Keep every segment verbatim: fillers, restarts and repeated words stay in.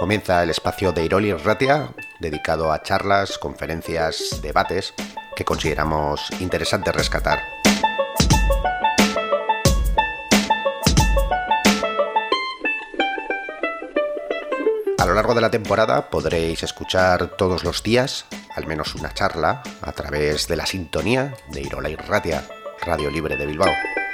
Comienza el espacio de Irol Irratia, dedicado a charlas, conferencias, debates que consideramos interesantes rescatar. A lo largo de la temporada podréis escuchar todos los días al menos una charla a través de la sintonía de Irol Irratia, Radio Libre de Bilbao.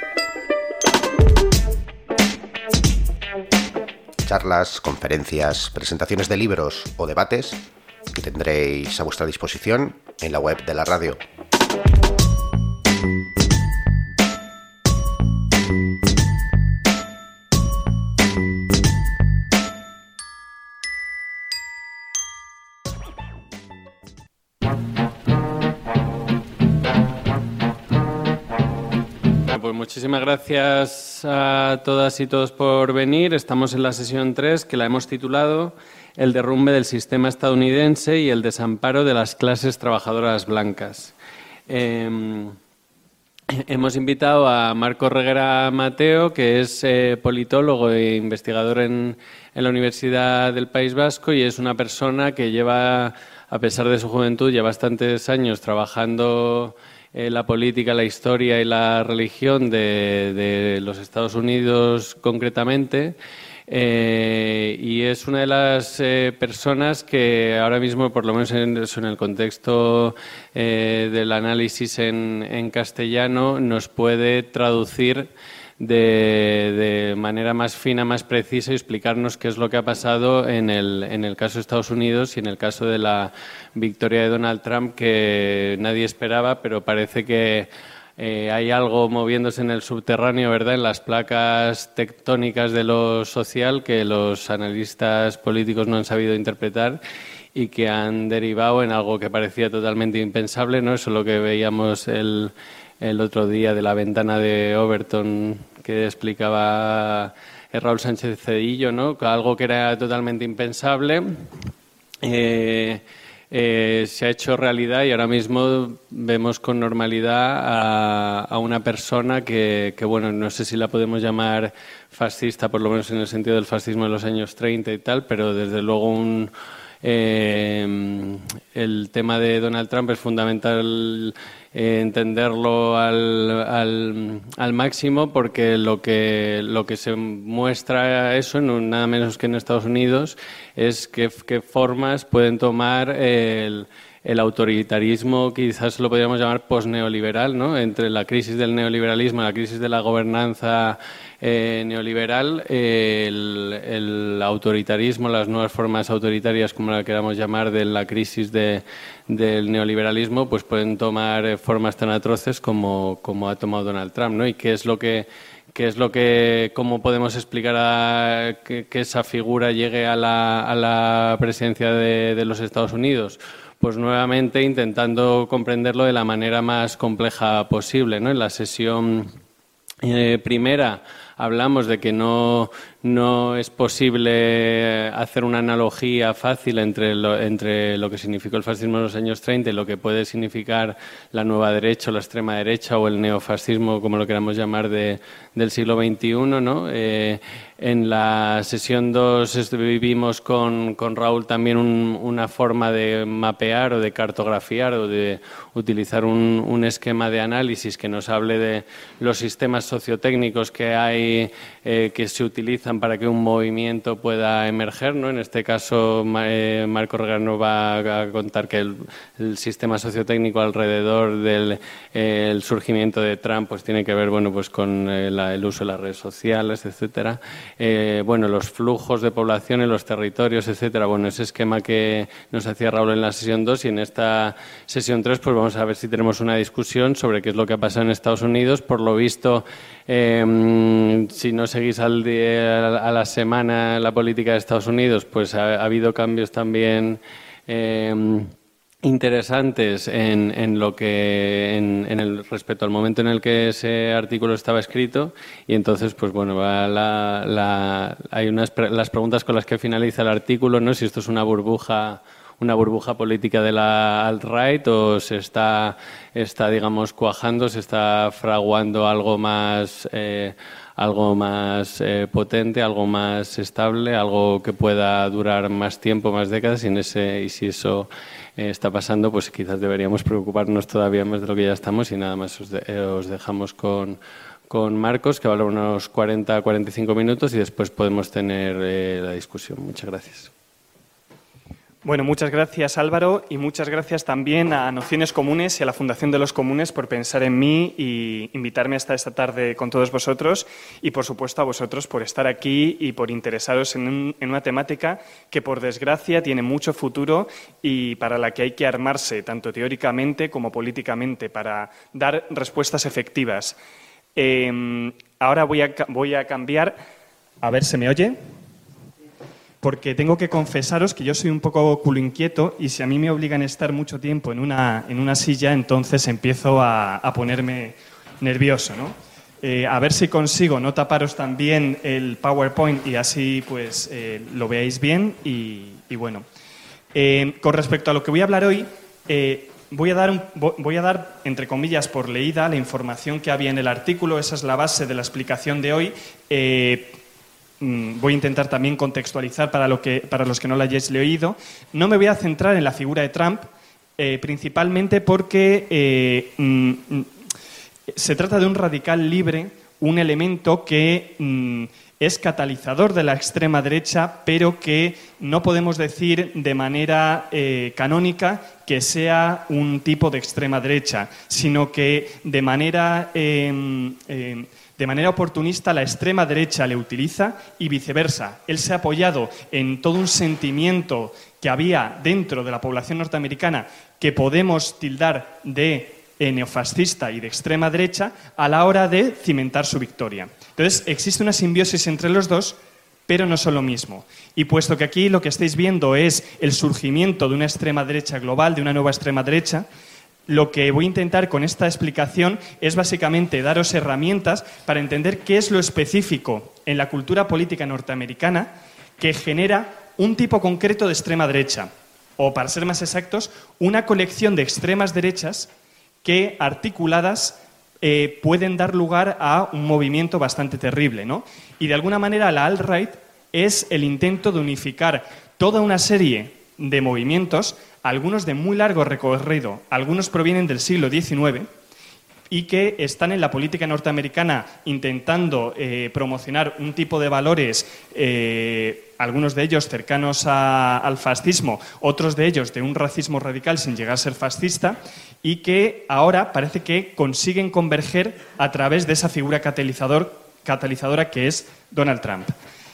Charlas, conferencias, presentaciones de libros o debates que tendréis a vuestra disposición en la web de la radio. Pues muchísimas gracias a todas y todos por venir. Estamos en la sesión tres, que la hemos titulado El derrumbe del sistema estadounidense y el desamparo de las clases trabajadoras blancas. Eh, hemos invitado a Marco Reguera Mateo, que es eh, politólogo e investigador en, en la Universidad del País Vasco, y es una persona que lleva, a pesar de su juventud, ya bastantes años trabajando Eh, la política, la historia y la religión de, de los Estados Unidos concretamente, eh, y es una de las eh, personas que ahora mismo, por lo menos en, en el contexto eh, del análisis en, en castellano, nos puede traducir De, de manera más fina, más precisa, y explicarnos qué es lo que ha pasado en el, en el caso de Estados Unidos y en el caso de la victoria de Donald Trump, que nadie esperaba, pero parece que eh, hay algo moviéndose en el subterráneo, ¿verdad?, en las placas tectónicas de lo social que los analistas políticos no han sabido interpretar y que han derivado en algo que parecía totalmente impensable, ¿no? Eso es lo que veíamos el el otro día de la ventana de Overton, que explicaba Raúl Sánchez Cedillo, ¿no? Algo que era totalmente impensable eh, eh, se ha hecho realidad, y ahora mismo vemos con normalidad a, a una persona que, que, bueno, no sé si la podemos llamar fascista, por lo menos en el sentido del fascismo de los años treinta y tal, pero desde luego un Eh, el tema de Donald Trump es fundamental eh, entenderlo al, al, al máximo, porque lo que, lo que se muestra eso, no, nada menos que en Estados Unidos, es qué, qué formas pueden tomar el, el autoritarismo, quizás lo podríamos llamar posneoliberal, ¿no? Entre la crisis del neoliberalismo y la crisis de la gobernanza Eh, neoliberal, eh, el, el autoritarismo, las nuevas formas autoritarias, como la queramos llamar, de la crisis de, del neoliberalismo, pues pueden tomar eh, formas tan atroces como, como ha tomado Donald Trump, ¿no? Y qué es lo que qué es lo que cómo podemos explicar a, que, que esa figura llegue a la, a la presidencia de, de los Estados Unidos. Pues nuevamente intentando comprenderlo de la manera más compleja posible, ¿no? En la sesión eh, primera hablamos de que no, no es posible hacer una analogía fácil entre lo, entre lo que significó el fascismo en los años treinta y lo que puede significar la nueva derecha o la extrema derecha o el neofascismo, como lo queramos llamar, de, del siglo veintiuno, ¿no? Eh, en la sesión dos vivimos con, con Raúl también un, una forma de mapear o de cartografiar o de utilizar un, un esquema de análisis que nos hable de los sistemas sociotécnicos que hay, eh, que se utilizan para que un movimiento pueda emerger, ¿no? En este caso, eh, Marco Reguera nos va a contar que el, el sistema sociotécnico alrededor del eh, el surgimiento de Trump pues tiene que ver, bueno, pues con eh, la, el uso de las redes sociales, etcétera. Eh, bueno, los flujos de población en los territorios, etcétera. Bueno, ese esquema que nos hacía Raúl en la sesión dos, y en esta sesión tres pues vamos a ver si tenemos una discusión sobre qué es lo que ha pasado en Estados Unidos. Por lo visto, eh, si no seguís al día, a la semana la política de Estados Unidos, pues ha, ha habido cambios también eh, interesantes en, en lo que en, en el respecto al momento en el que ese artículo estaba escrito, y entonces pues bueno, va la, la, hay unas las preguntas con las que finaliza el artículo, ¿no? Si esto es una burbuja una burbuja política de la alt-right o se está, está, digamos, cuajando, se está fraguando algo más, eh, algo más eh, potente, algo más estable, algo que pueda durar más tiempo, más décadas, y, en ese, y si eso eh, está pasando, pues quizás deberíamos preocuparnos todavía más de lo que ya estamos. Y nada más os, de, eh, os dejamos con, con Marcos, que va a hablar unos cuarenta a cuarenta y cinco minutos y después podemos tener eh, la discusión. Muchas gracias. Bueno, muchas gracias, Álvaro, y muchas gracias también a Nociones Comunes y a la Fundación de los Comunes por pensar en mí y invitarme hasta esta tarde con todos vosotros, y, por supuesto, a vosotros por estar aquí y por interesaros en, un, en una temática que, por desgracia, tiene mucho futuro y para la que hay que armarse, tanto teóricamente como políticamente, para dar respuestas efectivas. Eh, ahora voy a, voy a cambiar. A ver, ¿se me oye? Porque tengo que confesaros que yo soy un poco culo inquieto y si a mí me obligan a estar mucho tiempo en una, en una silla, entonces empiezo a, a ponerme nervioso, ¿no? Eh, a ver si consigo no taparos también el PowerPoint y así pues eh, lo veáis bien y, y bueno. Eh, con respecto a lo que voy a hablar hoy, eh, voy, a dar un, voy a dar, entre comillas, por leída la información que había en el artículo. Esa es la base de la explicación de hoy. Eh, Voy a intentar también contextualizar para, lo que, para los que no lo hayáis leído. No me voy a centrar en la figura de Trump, eh, principalmente porque eh, mm, se trata de un radical libre, un elemento que mm, es catalizador de la extrema derecha, pero que no podemos decir de manera eh, canónica que sea un tipo de extrema derecha, sino que de manera... Eh, eh, De manera oportunista, la extrema derecha le utiliza y viceversa. Él se ha apoyado en todo un sentimiento que había dentro de la población norteamericana que podemos tildar de neofascista y de extrema derecha a la hora de cimentar su victoria. Entonces, existe una simbiosis entre los dos, pero no son lo mismo. Y puesto que aquí lo que estáis viendo es el surgimiento de una extrema derecha global, de una nueva extrema derecha, lo que voy a intentar con esta explicación es básicamente daros herramientas para entender qué es lo específico en la cultura política norteamericana que genera un tipo concreto de extrema derecha, o para ser más exactos, una colección de extremas derechas que articuladas eh, pueden dar lugar a un movimiento bastante terrible, ¿no? Y de alguna manera la alt-right es el intento de unificar toda una serie de movimientos, algunos de muy largo recorrido, algunos provienen del siglo diecinueve y que están en la política norteamericana intentando eh, promocionar un tipo de valores, eh, algunos de ellos cercanos a, al fascismo, otros de ellos de un racismo radical sin llegar a ser fascista, y que ahora parece que consiguen converger a través de esa figura catalizador, catalizadora que es Donald Trump.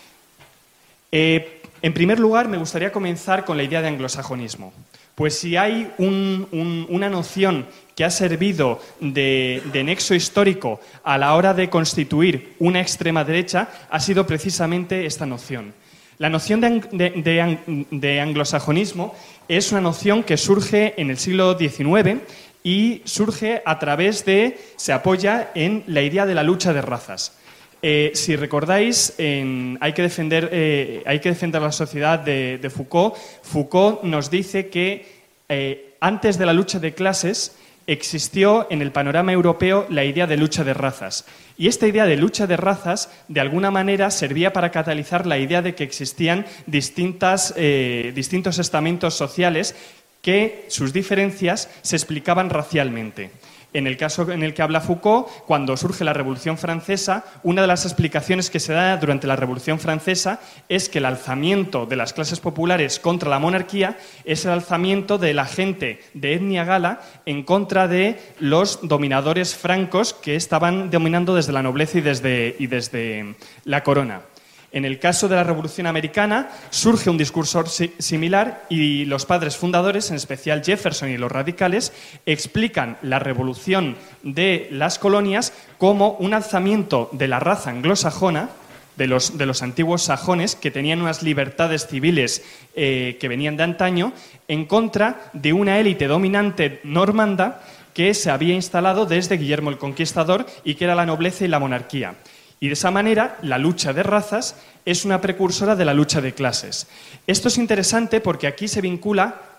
Eh, En primer lugar, me gustaría comenzar con la idea de anglosajonismo. Pues si hay un, un, una noción que ha servido de, de nexo histórico a la hora de constituir una extrema derecha, ha sido precisamente esta noción. La noción de, de, de, de anglosajonismo es una noción que surge en el siglo diecinueve y surge a través de, se apoya en la idea de la lucha de razas. Eh, si recordáis, en hay, que defender, eh, hay que defender la sociedad de, de Foucault. Foucault nos dice que eh, antes de la lucha de clases existió en el panorama europeo la idea de lucha de razas. Y esta idea de lucha de razas, de alguna manera, servía para catalizar la idea de que existían distintas, eh, distintos estamentos sociales que sus diferencias se explicaban racialmente. En el caso en el que habla Foucault, cuando surge la Revolución Francesa, una de las explicaciones que se da durante la Revolución Francesa es que el alzamiento de las clases populares contra la monarquía es el alzamiento de la gente de etnia gala en contra de los dominadores francos que estaban dominando desde la nobleza y desde, y desde la corona. En el caso de la Revolución Americana surge un discurso similar y los padres fundadores, en especial Jefferson y los radicales, explican la revolución de las colonias como un alzamiento de la raza anglosajona, de los, de los antiguos sajones, que tenían unas libertades civiles eh, que venían de antaño, en contra de una élite dominante normanda que se había instalado desde Guillermo el Conquistador y que era la nobleza y la monarquía. Y de esa manera, la lucha de razas es una precursora de la lucha de clases. Esto es interesante porque aquí se vincula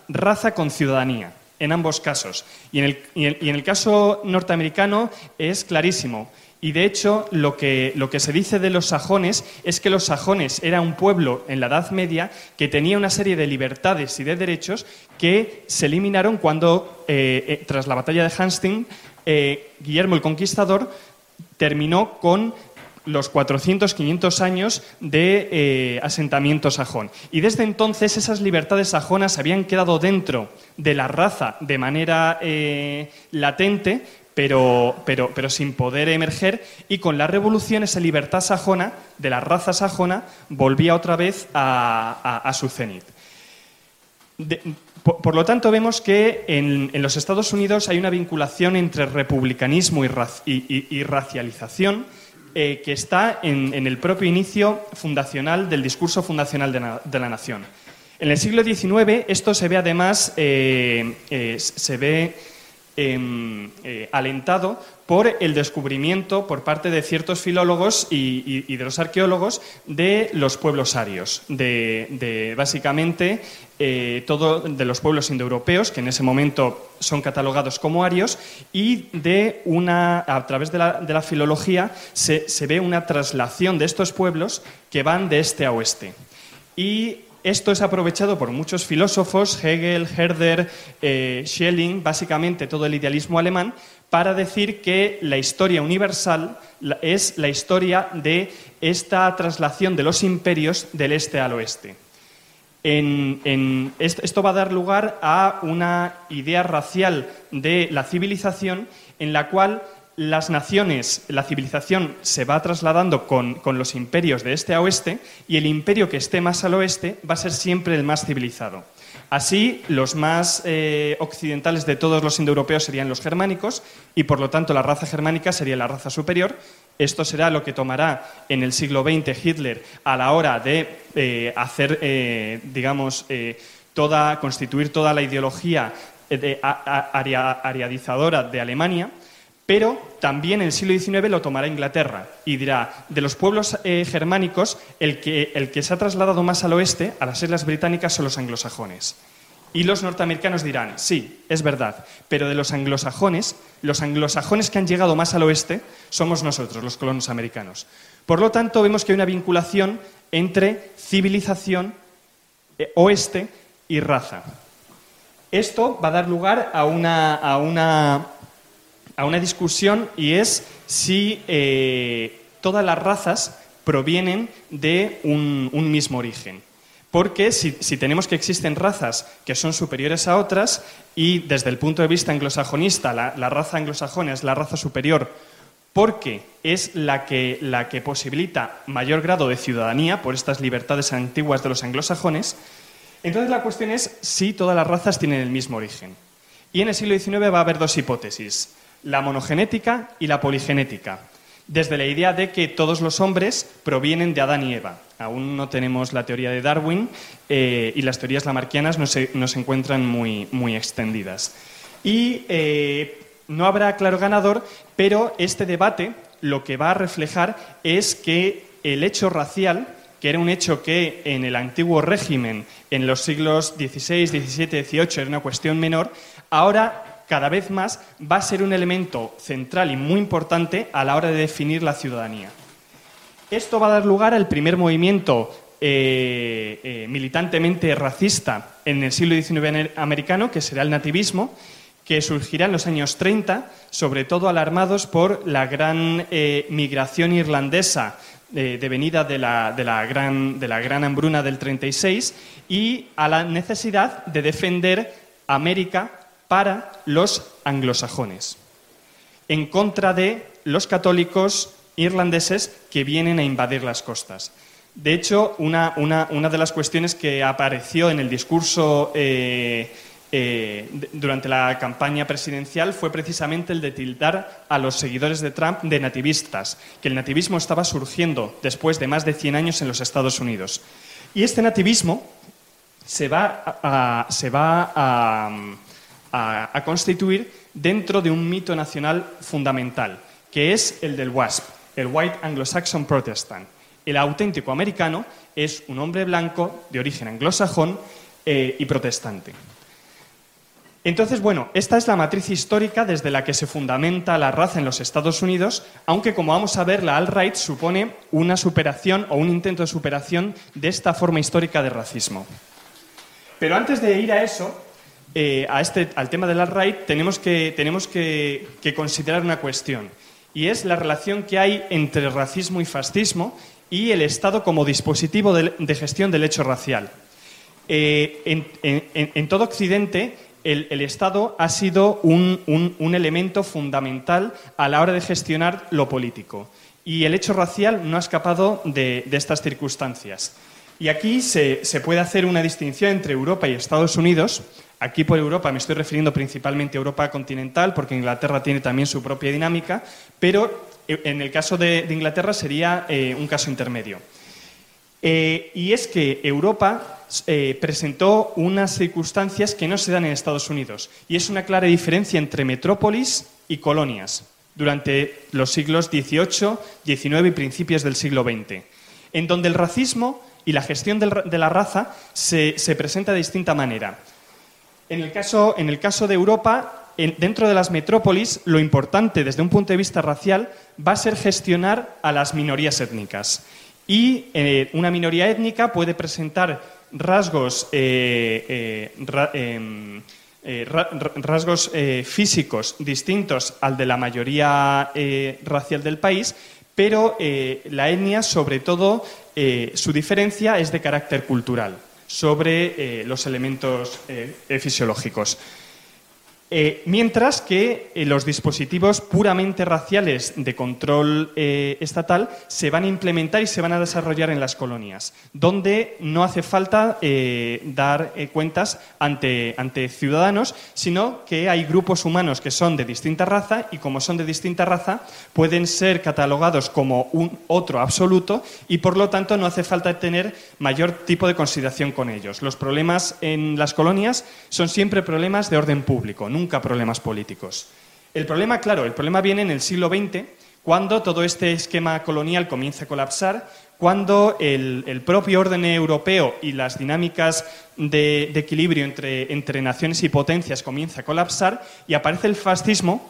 raza con ciudadanía, en ambos casos. Y en el, y en, y en el caso norteamericano es clarísimo. Y, de hecho, lo que, lo que se dice de los sajones es que los sajones era un pueblo en la Edad Media que tenía una serie de libertades y de derechos que se eliminaron cuando, eh, eh, tras la batalla de Hastings, eh, Guillermo el Conquistador terminó con los cuatrocientos, quinientos años de eh, asentamiento sajón. Y desde entonces esas libertades sajonas habían quedado dentro de la raza de manera eh, latente, Pero, pero, pero sin poder emerger, y con la revolución esa libertad sajona, de la raza sajona, volvía otra vez a, a, a su cenit. De, por, por lo tanto, vemos que en, en los Estados Unidos hay una vinculación entre republicanismo y, raz, y, y, y racialización eh, que está en, en el propio inicio fundacional del discurso fundacional de, na, de la nación. En el siglo diecinueve esto se ve además, eh, eh, se ve... Eh, eh, alentado por el descubrimiento por parte de ciertos filólogos y, y, y de los arqueólogos de los pueblos arios, de, de básicamente eh, todo de los pueblos indoeuropeos, que en ese momento son catalogados como arios, y de una, a través de la, de la filología se, se ve una traslación de estos pueblos que van de este a oeste. Y esto es aprovechado por muchos filósofos, Hegel, Herder, eh, Schelling, básicamente todo el idealismo alemán, para decir que la historia universal es la historia de esta traslación de los imperios del este al oeste. En, en, esto va a dar lugar a una idea racial de la civilización en la cual las naciones, la civilización se va trasladando con, con los imperios de este a oeste, y el imperio que esté más al oeste va a ser siempre el más civilizado. Así, los más eh, occidentales de todos los indoeuropeos serían los germánicos, y por lo tanto la raza germánica sería la raza superior. Esto será lo que tomará en el siglo veinte Hitler a la hora de eh, hacer, eh, digamos, eh, toda, constituir toda la ideología de, a, a, aria, ariadizadora de Alemania. Pero también en el siglo diecinueve lo tomará Inglaterra y dirá, de los pueblos eh, germánicos, el que, el que se ha trasladado más al oeste, a las islas británicas, son los anglosajones. Y los norteamericanos dirán, sí, es verdad, pero de los anglosajones, los anglosajones que han llegado más al oeste somos nosotros, los colonos americanos. Por lo tanto, vemos que hay una vinculación entre civilización, eh, oeste y raza. Esto va a dar lugar a una... A una a una discusión, y es si eh, todas las razas provienen de un, un mismo origen. Porque si, si tenemos que existen razas que son superiores a otras, y desde el punto de vista anglosajonista la, la raza anglosajona es la raza superior porque es la que, la que posibilita mayor grado de ciudadanía por estas libertades antiguas de los anglosajones, entonces la cuestión es si todas las razas tienen el mismo origen. Y en el siglo diecinueve va a haber dos hipótesis: la monogenética y la poligenética, desde la idea de que todos los hombres provienen de Adán y Eva. Aún no tenemos la teoría de Darwin eh, y las teorías lamarckianas no se, no se encuentran muy, muy extendidas. Y eh, no habrá claro ganador, pero este debate lo que va a reflejar es que el hecho racial, que era un hecho que en el antiguo régimen, en los siglos dieciséis, diecisiete, dieciocho, era una cuestión menor, ahora cada vez más va a ser un elemento central y muy importante a la hora de definir la ciudadanía. Esto va a dar lugar al primer movimiento eh, eh, militantemente racista en el siglo diecinueve americano, que será el nativismo, que surgirá en los años treinta, sobre todo alarmados por la gran eh, migración irlandesa eh, devenida de la, de, la gran, de la gran hambruna del treinta y seis, y a la necesidad de defender América para los anglosajones, en contra de los católicos irlandeses que vienen a invadir las costas. De hecho, una, una, una de las cuestiones que apareció en el discurso eh, eh, durante la campaña presidencial fue precisamente el de tildar a los seguidores de Trump de nativistas, que el nativismo estaba surgiendo después de más de cien años en los Estados Unidos. Y este nativismo se va a... Se va a A, a constituir dentro de un mito nacional fundamental, que es el del W A S P, el White Anglo-Saxon Protestant. El auténtico americano es un hombre blanco de origen anglosajón eh, y protestante. Entonces, bueno, esta es la matriz histórica desde la que se fundamenta la raza en los Estados Unidos, aunque, como vamos a ver, la alt-right supone una superación o un intento de superación de esta forma histórica de racismo. Pero antes de ir a eso, eh, a este, al tema del alt-right, tenemos, que, tenemos que, que considerar una cuestión, y es la relación que hay entre racismo y fascismo y el Estado como dispositivo de, de gestión del hecho racial. Eh, en, en, en todo Occidente, el, el Estado ha sido un, un, un elemento fundamental a la hora de gestionar lo político. Y el hecho racial no ha escapado de, de estas circunstancias. Y aquí se, se puede hacer una distinción entre Europa y Estados Unidos. Aquí por Europa me estoy refiriendo principalmente a Europa continental, porque Inglaterra tiene también su propia dinámica, pero en el caso de, de Inglaterra sería eh, un caso intermedio. Eh, y es que Europa eh, presentó unas circunstancias que no se dan en Estados Unidos, y es una clara diferencia entre metrópolis y colonias durante los siglos dieciocho, diecinueve y principios del siglo veinte, en donde el racismo y la gestión del, de la raza se, se presenta de distinta manera. En el caso, en el caso de Europa, en, dentro de las metrópolis, lo importante desde un punto de vista racial va a ser gestionar a las minorías étnicas. Y eh, una minoría étnica puede presentar rasgos, eh, eh, ra, eh, eh, ra, rasgos eh, físicos distintos al de la mayoría eh, racial del país, pero eh, la etnia, sobre todo, eh, su diferencia es de carácter cultural, sobre eh, los elementos eh, fisiológicos. Eh, mientras que eh, los dispositivos puramente raciales de control eh, estatal se van a implementar y se van a desarrollar en las colonias, donde no hace falta eh, dar eh, cuentas ante, ante ciudadanos, sino que hay grupos humanos que son de distinta raza y, como son de distinta raza, pueden ser catalogados como un otro absoluto y, por lo tanto, no hace falta tener mayor tipo de consideración con ellos. Los problemas en las colonias son siempre problemas de orden público, nunca problemas políticos. El problema, claro, el problema viene en el siglo veinte, cuando todo este esquema colonial comienza a colapsar, cuando el, el propio orden europeo y las dinámicas de, de equilibrio entre, entre naciones y potencias comienza a colapsar y aparece el fascismo,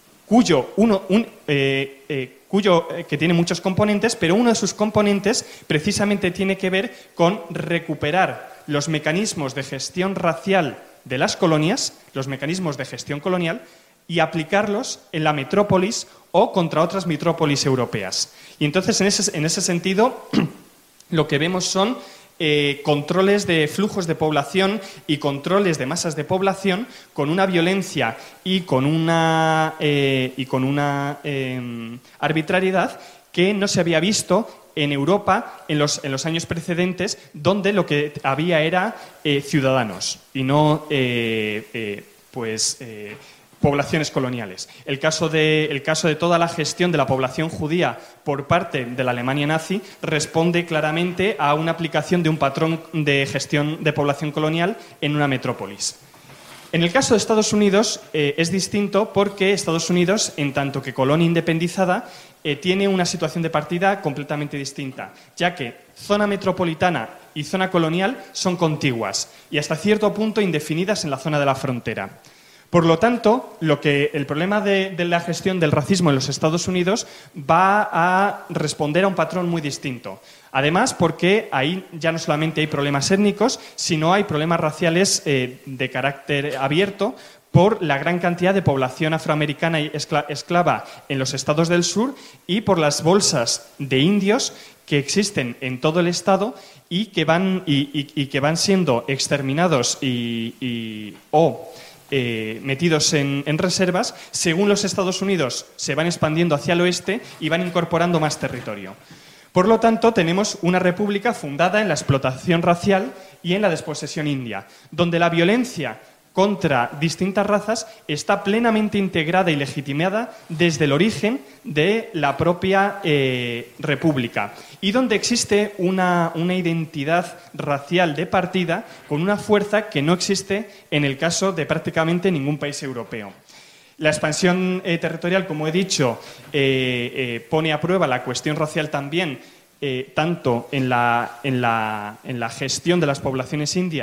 cuyo uno, un, eh, eh, cuyo, eh, que tiene muchos componentes, pero uno de sus componentes precisamente tiene que ver con recuperar los mecanismos de gestión racial de las colonias, los mecanismos de gestión colonial, y aplicarlos en la metrópolis o contra otras metrópolis europeas. Y entonces, en ese, en ese sentido, lo que vemos son eh, controles de flujos de población y controles de masas de población con una violencia y con una, eh, y con una eh, arbitrariedad que no se había visto en Europa en los, en los años precedentes, donde lo que había era eh, ciudadanos y no eh, eh, pues, eh, poblaciones coloniales. El caso, de, el caso de toda la gestión de la población judía por parte de la Alemania nazi responde claramente a una aplicación de un patrón de gestión de población colonial en una metrópolis. En el caso de Estados Unidos eh, es distinto porque Estados Unidos, en tanto que colonia independizada, eh, tiene una situación de partida completamente distinta, ya que zona metropolitana y zona colonial son contiguas y hasta cierto punto indefinidas en la zona de la frontera. Por lo tanto, lo que, el problema de, de la gestión del racismo en los Estados Unidos va a responder a un patrón muy distinto. Además, porque ahí ya no solamente hay problemas étnicos, sino hay problemas raciales eh, de carácter abierto por la gran cantidad de población afroamericana y escla- esclava en los estados del sur y por las bolsas de indios que existen en todo el estado y que van, y, y, y que van siendo exterminados y, y, o eh, metidos en, en reservas, según los Estados Unidos se van expandiendo hacia el oeste y van incorporando más territorio. Por lo tanto, tenemos una república fundada en la explotación racial y en la desposesión india, donde la violencia contra distintas razas está plenamente integrada y legitimada desde el origen de la propia eh, república y donde existe una, una identidad racial de partida con una fuerza que no existe en el caso de prácticamente ningún país europeo. La expansión eh, territorial, como he dicho, eh, eh, pone a prueba la cuestión racial también, eh, tanto en la, en, la, en la gestión de las poblaciones indias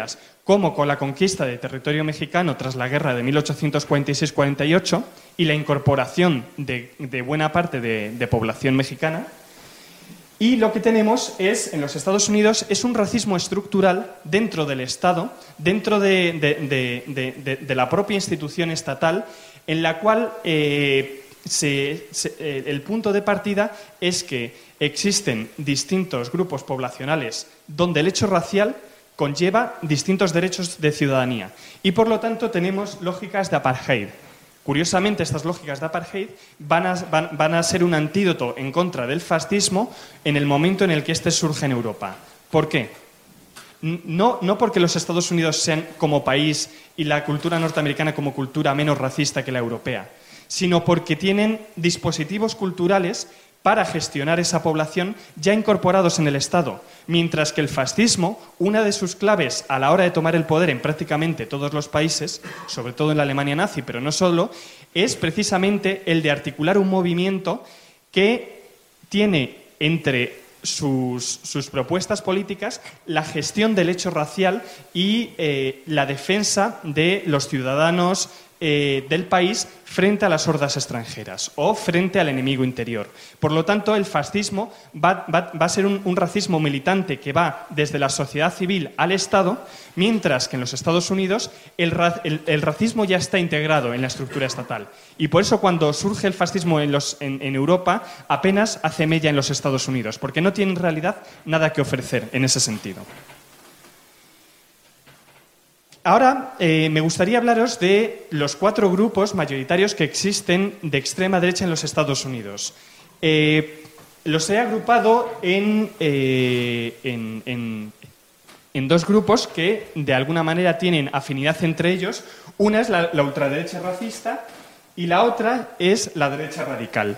como con la conquista de territorio mexicano tras la guerra de mil ochocientos cuarenta y seis cuarenta y ocho y la incorporación de, de buena parte de, de población mexicana. Y lo que tenemos es, en los Estados Unidos, es un racismo estructural dentro del Estado, dentro de, de, de, de, de, de la propia institución estatal, en la cual eh, se, se, eh, el punto de partida es que existen distintos grupos poblacionales donde el hecho racial conlleva distintos derechos de ciudadanía y, por lo tanto, tenemos lógicas de apartheid. Curiosamente, estas lógicas de apartheid van a, van, van a ser un antídoto en contra del fascismo en el momento en el que éste surge en Europa. ¿Por qué? No, no porque los Estados Unidos sean como país y la cultura norteamericana como cultura menos racista que la europea, sino porque tienen dispositivos culturales para gestionar esa población ya incorporados en el Estado, mientras que el fascismo, una de sus claves a la hora de tomar el poder en prácticamente todos los países, sobre todo en la Alemania nazi, pero no solo, es precisamente el de articular un movimiento que tiene entre sus, sus propuestas políticas la gestión del hecho racial y eh, la defensa de los ciudadanos Eh, del país frente a las hordas extranjeras o frente al enemigo interior. Por lo tanto, el fascismo va, va, va a ser un, un racismo militante que va desde la sociedad civil al Estado, mientras que en los Estados Unidos el, el, el racismo ya está integrado en la estructura estatal. Y por eso cuando surge el fascismo en, los, en, en Europa, apenas hace mella en los Estados Unidos, porque no tiene en realidad nada que ofrecer en ese sentido. Ahora eh, me gustaría hablaros de los cuatro grupos mayoritarios que existen de extrema derecha en los Estados Unidos. Eh, los he agrupado en, eh, en, en, en dos grupos que de alguna manera tienen afinidad entre ellos. Una es la, la ultraderecha racista y la otra es la derecha radical.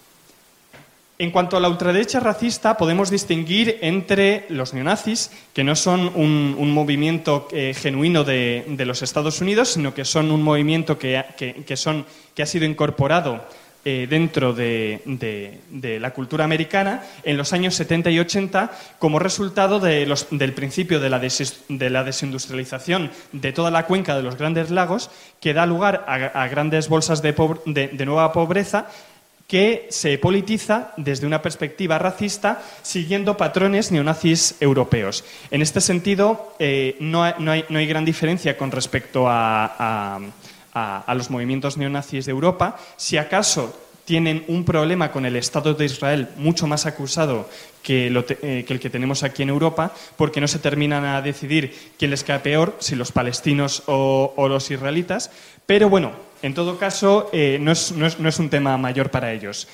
En cuanto a la ultraderecha racista, podemos distinguir entre los neonazis, que no son un, un movimiento eh, genuino de, de los Estados Unidos, sino que son un movimiento que, que, que, son, que ha sido incorporado eh, dentro de, de, de la cultura americana en los años setenta y ochenta como resultado de los, del principio de la, des, de la desindustrialización de toda la cuenca de los Grandes Lagos, que da lugar a, a grandes bolsas de, de, de nueva pobreza, que se politiza desde una perspectiva racista siguiendo patrones neonazis europeos. En este sentido, eh, no, hay, no, hay, no hay gran diferencia con respecto a, a, a, a los movimientos neonazis de Europa. Si acaso tienen un problema con el Estado de Israel mucho más acusado que, lo te, eh, que el que tenemos aquí en Europa, porque no se terminan a decidir quién les cae peor, si los palestinos o, o los israelitas. Pero bueno, en todo caso, eh, no, es, no, es, no es un tema mayor para ellos.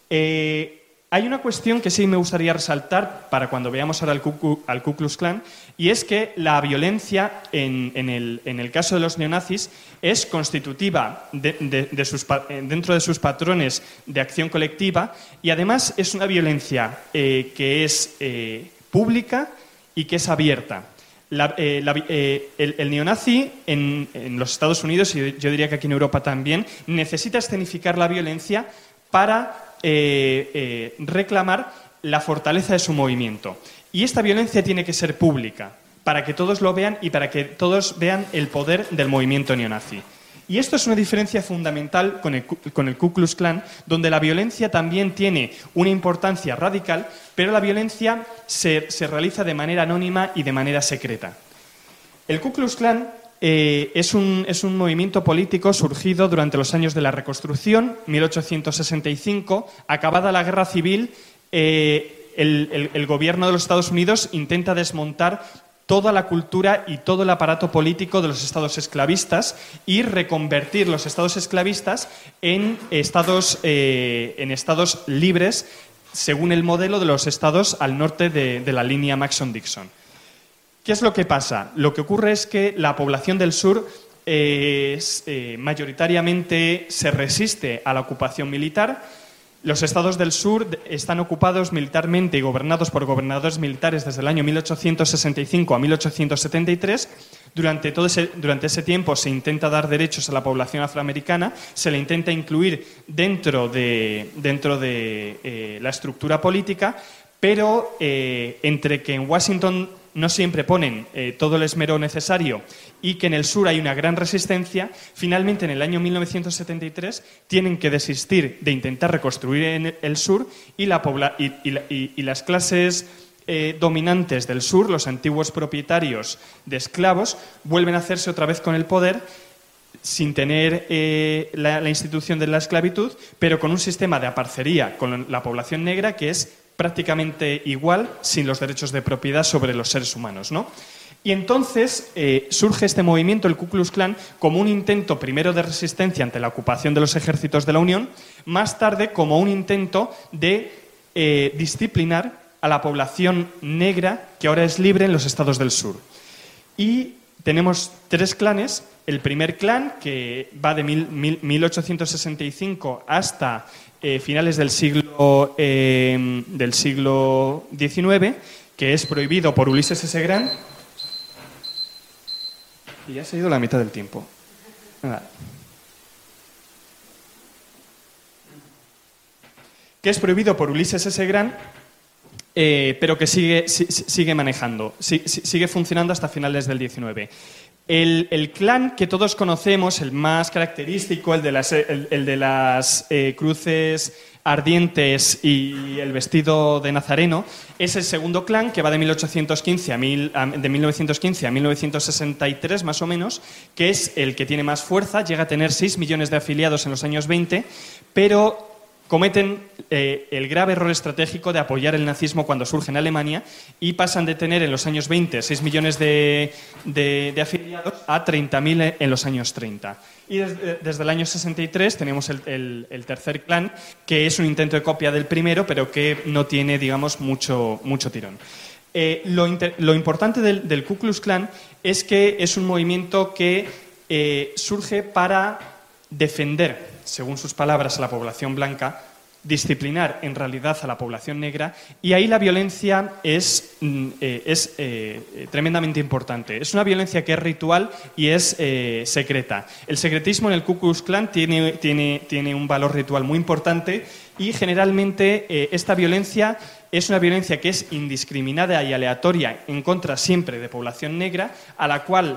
Eh, hay una cuestión que sí me gustaría resaltar para cuando veamos ahora al Ku, al Ku Klux Klan, y es que la violencia en, en, el, en el caso de los neonazis es constitutiva de, de, de sus, dentro de sus patrones de acción colectiva, y además es una violencia eh, que es eh, pública y que es abierta. La, eh, la, eh, el, el neonazi en, en los Estados Unidos, y yo diría que aquí en Europa también, necesita escenificar la violencia para eh, eh, reclamar la fortaleza de su movimiento. Y esta violencia tiene que ser pública, para que todos lo vean y para que todos vean el poder del movimiento neonazi. Y esto es una diferencia fundamental con el, con el Ku Klux Klan, donde la violencia también tiene una importancia radical, pero la violencia se, se realiza de manera anónima y de manera secreta. El Ku Klux Klan eh, es, un, es un movimiento político surgido durante los años de la Reconstrucción, mil ochocientos sesenta y cinco. Acabada la Guerra Civil, eh, el, el, el gobierno de los Estados Unidos intenta desmontar toda la cultura y todo el aparato político de los estados esclavistas y reconvertir los estados esclavistas en estados, eh, en estados libres según el modelo de los estados al norte de, de la línea Mason-Dixon. ¿Qué es lo que pasa? Lo que ocurre es que la población del sur eh, es, eh, mayoritariamente se resiste a la ocupación militar. Los estados del sur están ocupados militarmente y gobernados por gobernadores militares desde el año mil ochocientos sesenta y cinco a mil ochocientos setenta y tres. Durante, todo ese, durante ese tiempo se intenta dar derechos a la población afroamericana, se le intenta incluir dentro de, dentro de eh, la estructura política, pero eh, entre que en Washington no siempre ponen eh, todo el esmero necesario y que en el sur hay una gran resistencia, finalmente en el año mil novecientos setenta y tres tienen que desistir de intentar reconstruir en el sur y, la pobla y, y, y, y las clases eh, dominantes del sur, los antiguos propietarios de esclavos, vuelven a hacerse otra vez con el poder sin tener eh, la, la institución de la esclavitud, pero con un sistema de aparcería con la población negra que es prácticamente igual, sin los derechos de propiedad sobre los seres humanos, ¿no? Y entonces eh, surge este movimiento, el Ku Klux Klan, como un intento primero de resistencia ante la ocupación de los ejércitos de la Unión, más tarde como un intento de eh, disciplinar a la población negra que ahora es libre en los estados del sur. Y tenemos tres clanes. El primer clan, que va de mil, mil, mil ochocientos sesenta y cinco hasta eh, finales del siglo, eh, del siglo diecinueve, que es prohibido por Ulises S. Grant. Y ya se ha ido la mitad del tiempo. Vale. Que es prohibido por Ulises S. Grant, eh, pero que sigue, si, sigue manejando, si, sigue funcionando hasta finales del diecinueve. El, el clan que todos conocemos, el más característico, el de las, el, el de las eh, cruces ardientes y el vestido de nazareno, es el segundo clan, que va de, mil ochocientos quince a mil, de mil novecientos quince a mil novecientos sesenta y tres más o menos, que es el que tiene más fuerza, llega a tener seis millones de afiliados en los años veinte, pero cometen eh, el grave error estratégico de apoyar el nazismo cuando surge en Alemania y pasan de tener en los años veinte seis millones de, de, de afiliados a treinta mil en los años treinta. Y desde, desde el año sesenta y tres tenemos el, el, el tercer clan, que es un intento de copia del primero, pero que no tiene, digamos, mucho, mucho tirón. Eh, lo, inter, lo importante del, del Ku Klux Klan es que es un movimiento que eh, surge para defender, según sus palabras, a la población blanca, disciplinar en realidad a la población negra, y ahí la violencia es, eh, es eh, tremendamente importante. Es una violencia que es ritual y es eh, secreta. El secretismo en el Ku Klux Klan tiene, tiene, tiene un valor ritual muy importante y generalmente eh, esta violencia es una violencia que es indiscriminada y aleatoria en contra siempre de población negra, a la cual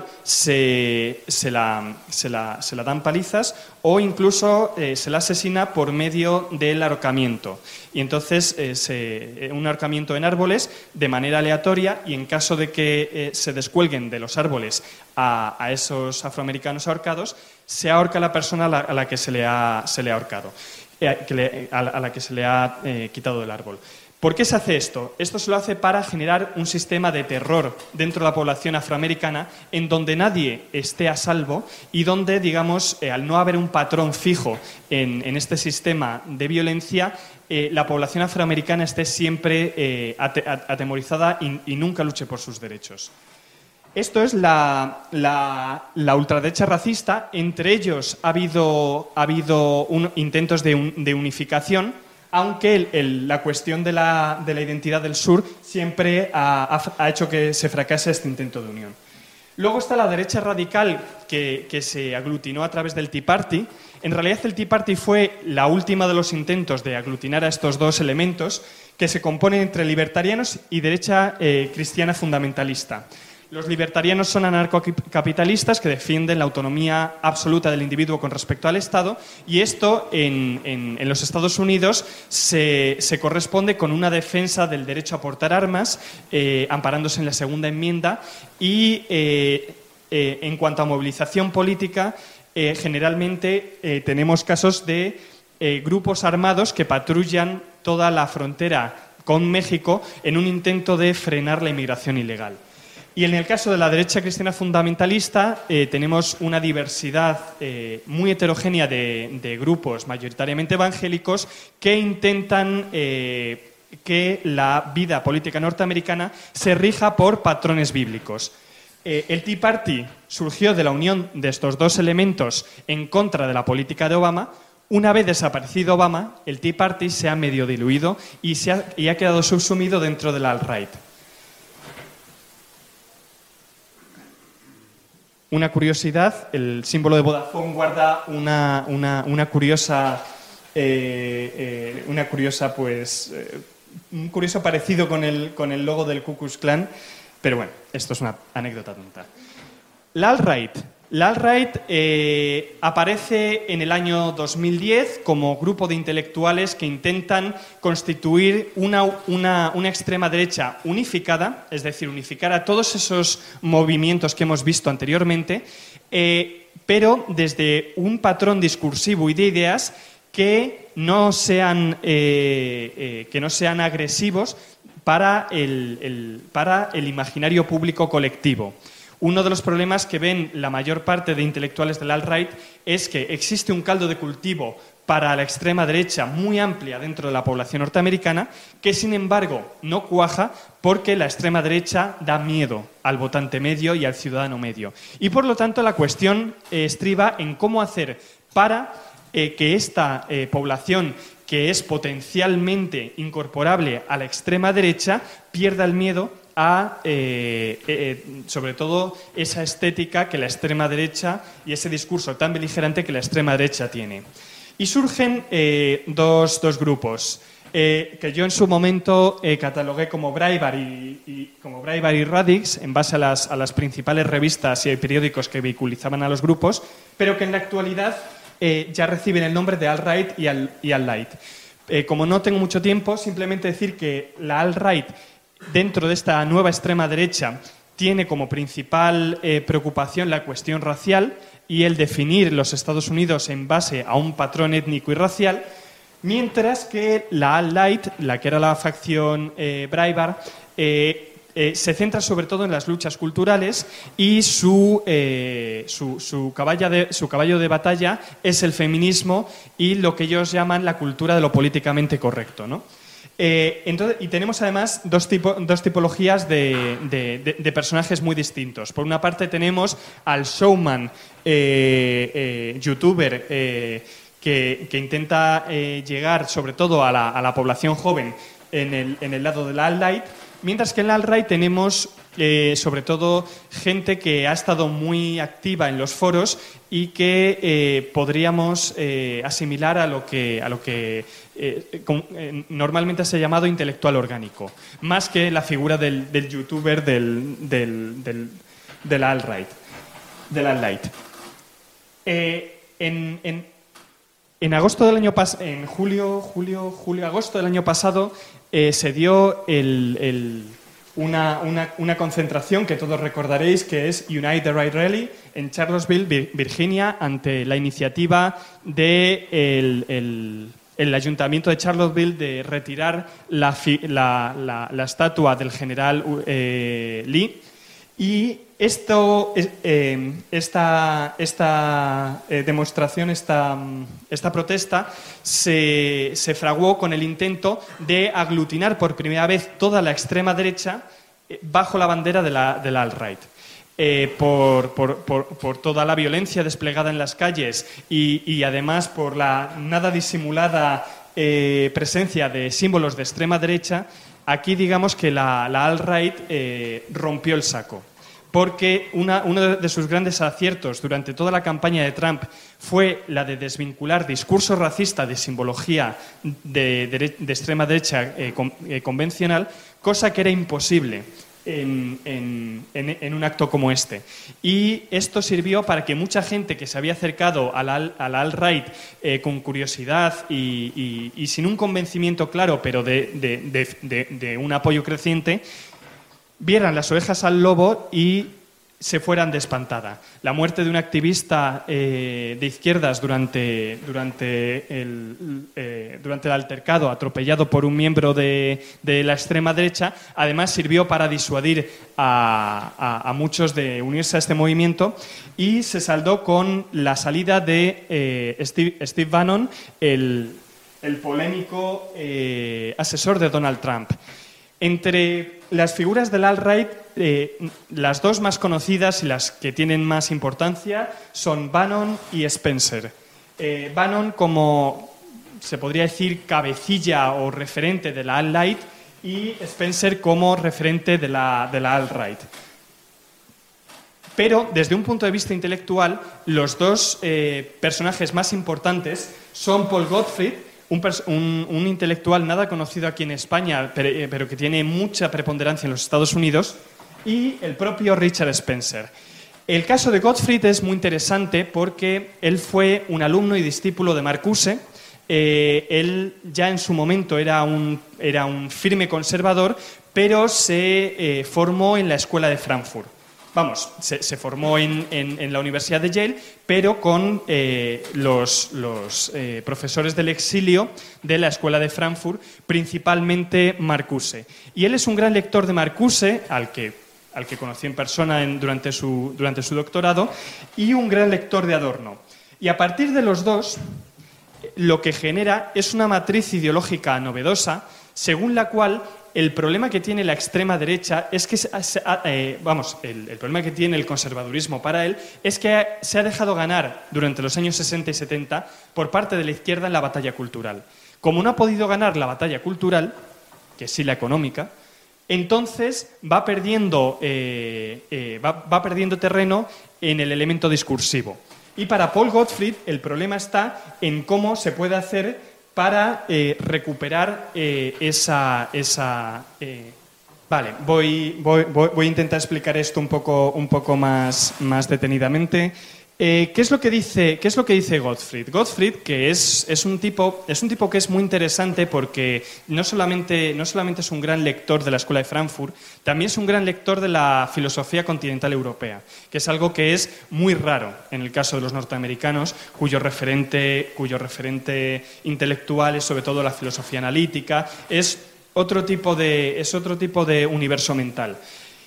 se, se, la, se, la, se la dan palizas o incluso eh, se la asesina por medio del ahorcamiento. Y entonces eh, se, un ahorcamiento en árboles de manera aleatoria, y en caso de que eh, se descuelguen de los árboles a, a esos afroamericanos ahorcados, se ahorca a la persona a la, a la que se le ha, se le ha ahorcado, eh, que le, a, la, a la que se le ha eh, quitado del árbol. ¿Por qué se hace esto? Esto se lo hace para generar un sistema de terror dentro de la población afroamericana en donde nadie esté a salvo y donde, digamos, eh, al no haber un patrón fijo en, en este sistema de violencia, eh, la población afroamericana esté siempre eh, atemorizada y, y nunca luche por sus derechos. Esto es la, la, la ultraderecha racista. Entre ellos ha habido, ha habido un, intentos de, un, de unificación, aunque el, el, la cuestión de la, de la identidad del sur siempre ha, ha, ha hecho que se fracase este intento de unión. Luego está la derecha radical que, que se aglutinó a través del Tea Party. En realidad el Tea Party fue la última de los intentos de aglutinar a estos dos elementos que se componen entre libertarianos y derecha eh, cristiana fundamentalista. Los libertarianos son anarcocapitalistas que defienden la autonomía absoluta del individuo con respecto al Estado, y esto en, en, en los Estados Unidos se, se corresponde con una defensa del derecho a portar armas, eh, amparándose en la segunda enmienda, y eh, eh, en cuanto a movilización política, eh, generalmente eh, tenemos casos de eh, grupos armados que patrullan toda la frontera con México en un intento de frenar la inmigración ilegal. Y en el caso de la derecha cristiana fundamentalista eh, tenemos una diversidad eh, muy heterogénea de, de grupos mayoritariamente evangélicos que intentan eh, que la vida política norteamericana se rija por patrones bíblicos. Eh, el Tea Party surgió de la unión de estos dos elementos en contra de la política de Obama. Una vez desaparecido Obama, el Tea Party se ha medio diluido y, se ha, y ha quedado subsumido dentro de la alt-right. Una curiosidad, el símbolo de Vodafone guarda una, una, una curiosa, eh, eh, una curiosa pues, eh, un curioso parecido con el, con el logo del Ku Klux Klan. Pero bueno, esto es una anécdota tonta. La alt-right. La alt-right eh, aparece en el año dos mil diez como grupo de intelectuales que intentan constituir una, una, una extrema derecha unificada, es decir, unificar a todos esos movimientos que hemos visto anteriormente, eh, pero desde un patrón discursivo y de ideas que no sean, eh, eh, que no sean agresivos para el, el, para el imaginario público colectivo. Uno de los problemas que ven la mayor parte de intelectuales del alt-right es que existe un caldo de cultivo para la extrema derecha muy amplia dentro de la población norteamericana, que sin embargo no cuaja porque la extrema derecha da miedo al votante medio y al ciudadano medio. Y por lo tanto la cuestión eh, estriba en cómo hacer para eh, que esta eh, población que es potencialmente incorporable a la extrema derecha pierda el miedo a, eh, eh, sobre todo, esa estética que la extrema derecha y ese discurso tan beligerante que la extrema derecha tiene. Y surgen eh, dos, dos grupos eh, que yo en su momento eh, catalogué como Breitbart y, y, como Breitbart y Radix en base a las, a las principales revistas y periódicos que vehiculizaban a los grupos, pero que en la actualidad eh, ya reciben el nombre de alt-right y, al, y alt-light. Eh, como no tengo mucho tiempo, simplemente decir que la alt-right dentro de esta nueva extrema derecha tiene como principal eh, preocupación la cuestión racial y el definir los Estados Unidos en base a un patrón étnico y racial, mientras que la alt-light, la que era la facción eh, Breitbart, eh, eh, se centra sobre todo en las luchas culturales y su, eh, su, su, caballo de, su caballo de batalla es el feminismo y lo que ellos llaman la cultura de lo políticamente correcto, ¿no? Eh, entonces, y tenemos además dos, tipo, dos tipologías de, de, de, de personajes muy distintos. Por una parte tenemos al showman, eh, eh, youtuber, eh, que, que intenta eh, llegar sobre todo a la, a la población joven en el, en el lado del alt-right, mientras que en el alt-right tenemos eh, sobre todo gente que ha estado muy activa en los foros y que eh, podríamos eh, asimilar a lo que, a lo que eh, con, eh, normalmente se ha llamado intelectual orgánico, más que la figura del, del youtuber del, del, del, del alt-right. Del alt-right. Eh, en, en, en agosto del año pasado, en julio, julio, julio, agosto del año pasado, eh, se dio el, el Una, una, una concentración que todos recordaréis, que es Unite the Right Rally en Charlottesville, Virginia, ante la iniciativa del de el, el Ayuntamiento de Charlottesville de retirar la, la, la, la estatua del general eh, Lee. Y esto, eh, esta, esta eh, demostración, esta, esta protesta, se, se fraguó con el intento de aglutinar por primera vez toda la extrema derecha eh, bajo la bandera de la, de la alt-right. Eh, por, por, por, por toda la violencia desplegada en las calles y, y además por la nada disimulada eh, presencia de símbolos de extrema derecha, aquí digamos que la, la alt-right eh, rompió el saco. Porque una, uno de sus grandes aciertos durante toda la campaña de Trump fue la de desvincular discurso racista de simbología de, de, de extrema derecha eh, con, eh, convencional, cosa que era imposible en, en, en, en un acto como este. Y esto sirvió para que mucha gente que se había acercado a la, a la alt-right eh, con curiosidad y, y, y sin un convencimiento claro, pero de, de, de, de, de un apoyo creciente, vieran las orejas al lobo y se fueran de espantada. La muerte de un activista eh, de izquierdas durante, durante, el, eh, durante el altercado, atropellado por un miembro de, de la extrema derecha, además sirvió para disuadir a, a, a muchos de unirse a este movimiento y se saldó con la salida de eh, Steve, Steve Bannon, el, el polémico eh, asesor de Donald Trump. Entre las figuras del alt-right, eh, las dos más conocidas y las que tienen más importancia son Bannon y Spencer. Eh, Bannon como, se podría decir, cabecilla o referente de la alt-right y Spencer como referente de la, de la alt-right. Pero, desde un punto de vista intelectual, los dos eh, personajes más importantes son Paul Gottfried, Un, un, un intelectual nada conocido aquí en España, pero, pero que tiene mucha preponderancia en los Estados Unidos, y el propio Richard Spencer. El caso de Gottfried es muy interesante porque él fue un alumno y discípulo de Marcuse. Eh, él ya en su momento era un, era un firme conservador, pero se eh, formó en la Escuela de Frankfurt. Vamos, se, se formó en, en, en la Universidad de Yale, pero con eh, los, los eh, profesores del exilio de la Escuela de Frankfurt, principalmente Marcuse. Y él es un gran lector de Marcuse, al que al que conocí en persona en, durante, su, durante su doctorado, y un gran lector de Adorno. Y a partir de los dos, lo que genera es una matriz ideológica novedosa, según la cual el problema que tiene la extrema derecha es que, eh, vamos, el, el problema que tiene el conservadurismo para él es que se ha dejado ganar durante los años sesenta y setenta por parte de la izquierda en la batalla cultural. Como no ha podido ganar la batalla cultural, que sí la económica, entonces va perdiendo, eh, eh, va, va perdiendo terreno en el elemento discursivo. Y para Paul Gottfried el problema está en cómo se puede hacer para eh, recuperar eh, esa... esa eh, vale, voy, voy, voy a intentar explicar esto un poco, un poco más, más detenidamente. Eh, ¿qué es lo que dice, qué es lo que dice Gottfried? Gottfried, que es, es, un tipo, es un tipo que es muy interesante porque no solamente, no solamente es un gran lector de la Escuela de Frankfurt, también es un gran lector de la filosofía continental europea, que es algo que es muy raro en el caso de los norteamericanos, cuyo referente, cuyo referente intelectual es sobre todo la filosofía analítica, es otro tipo de, es otro tipo de universo mental.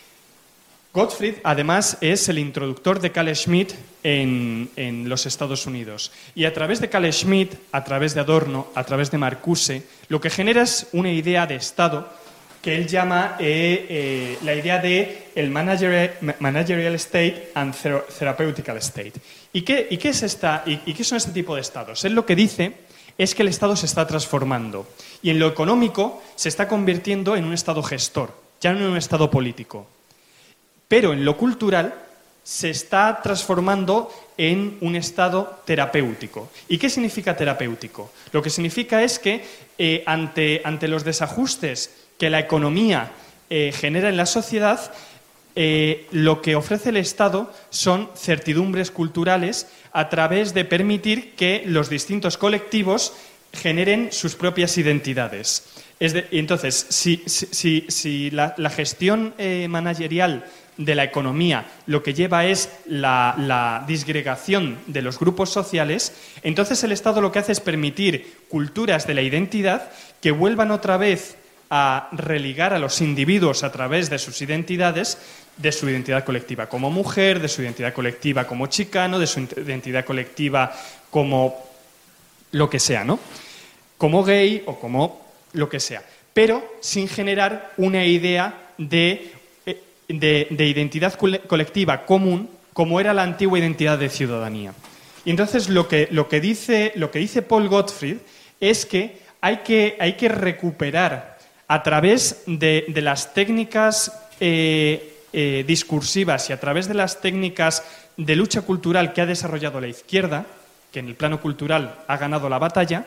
Gottfried, además, es el introductor de Carl Schmitt en, en los Estados Unidos. Y a través de Carl Schmitt, a través de Adorno, a través de Marcuse, lo que genera es una idea de Estado que él llama eh, eh, la idea de el managerial, managerial state and therapeutical state. ¿Y qué, y qué es esta, y, y qué son este tipo de estados? Él lo que dice es que el Estado se está transformando y en lo económico se está convirtiendo en un Estado gestor, ya no en un Estado político. Pero en lo cultural se está transformando en un estado terapéutico. ¿Y qué significa terapéutico? Lo que significa es que eh, ante, ante los desajustes que la economía eh, genera en la sociedad, eh, lo que ofrece el Estado son certidumbres culturales a través de permitir que los distintos colectivos generen sus propias identidades. Es de, entonces, si, si, si la, la gestión eh, managerial de la economía lo que lleva es la, la disgregación de los grupos sociales, entonces el Estado lo que hace es permitir culturas de la identidad que vuelvan otra vez a religar a los individuos a través de sus identidades, de su identidad colectiva como mujer, de su identidad colectiva como chicano, de su identidad colectiva como lo que sea, ¿no? Como gay o como lo que sea, pero sin generar una idea de De, de identidad colectiva común, como era la antigua identidad de ciudadanía. Y entonces lo que, lo que, dice, lo que dice Paul Gottfried es que hay que, hay que recuperar a través de, de las técnicas eh, eh, discursivas y a través de las técnicas de lucha cultural que ha desarrollado la izquierda, que en el plano cultural ha ganado la batalla,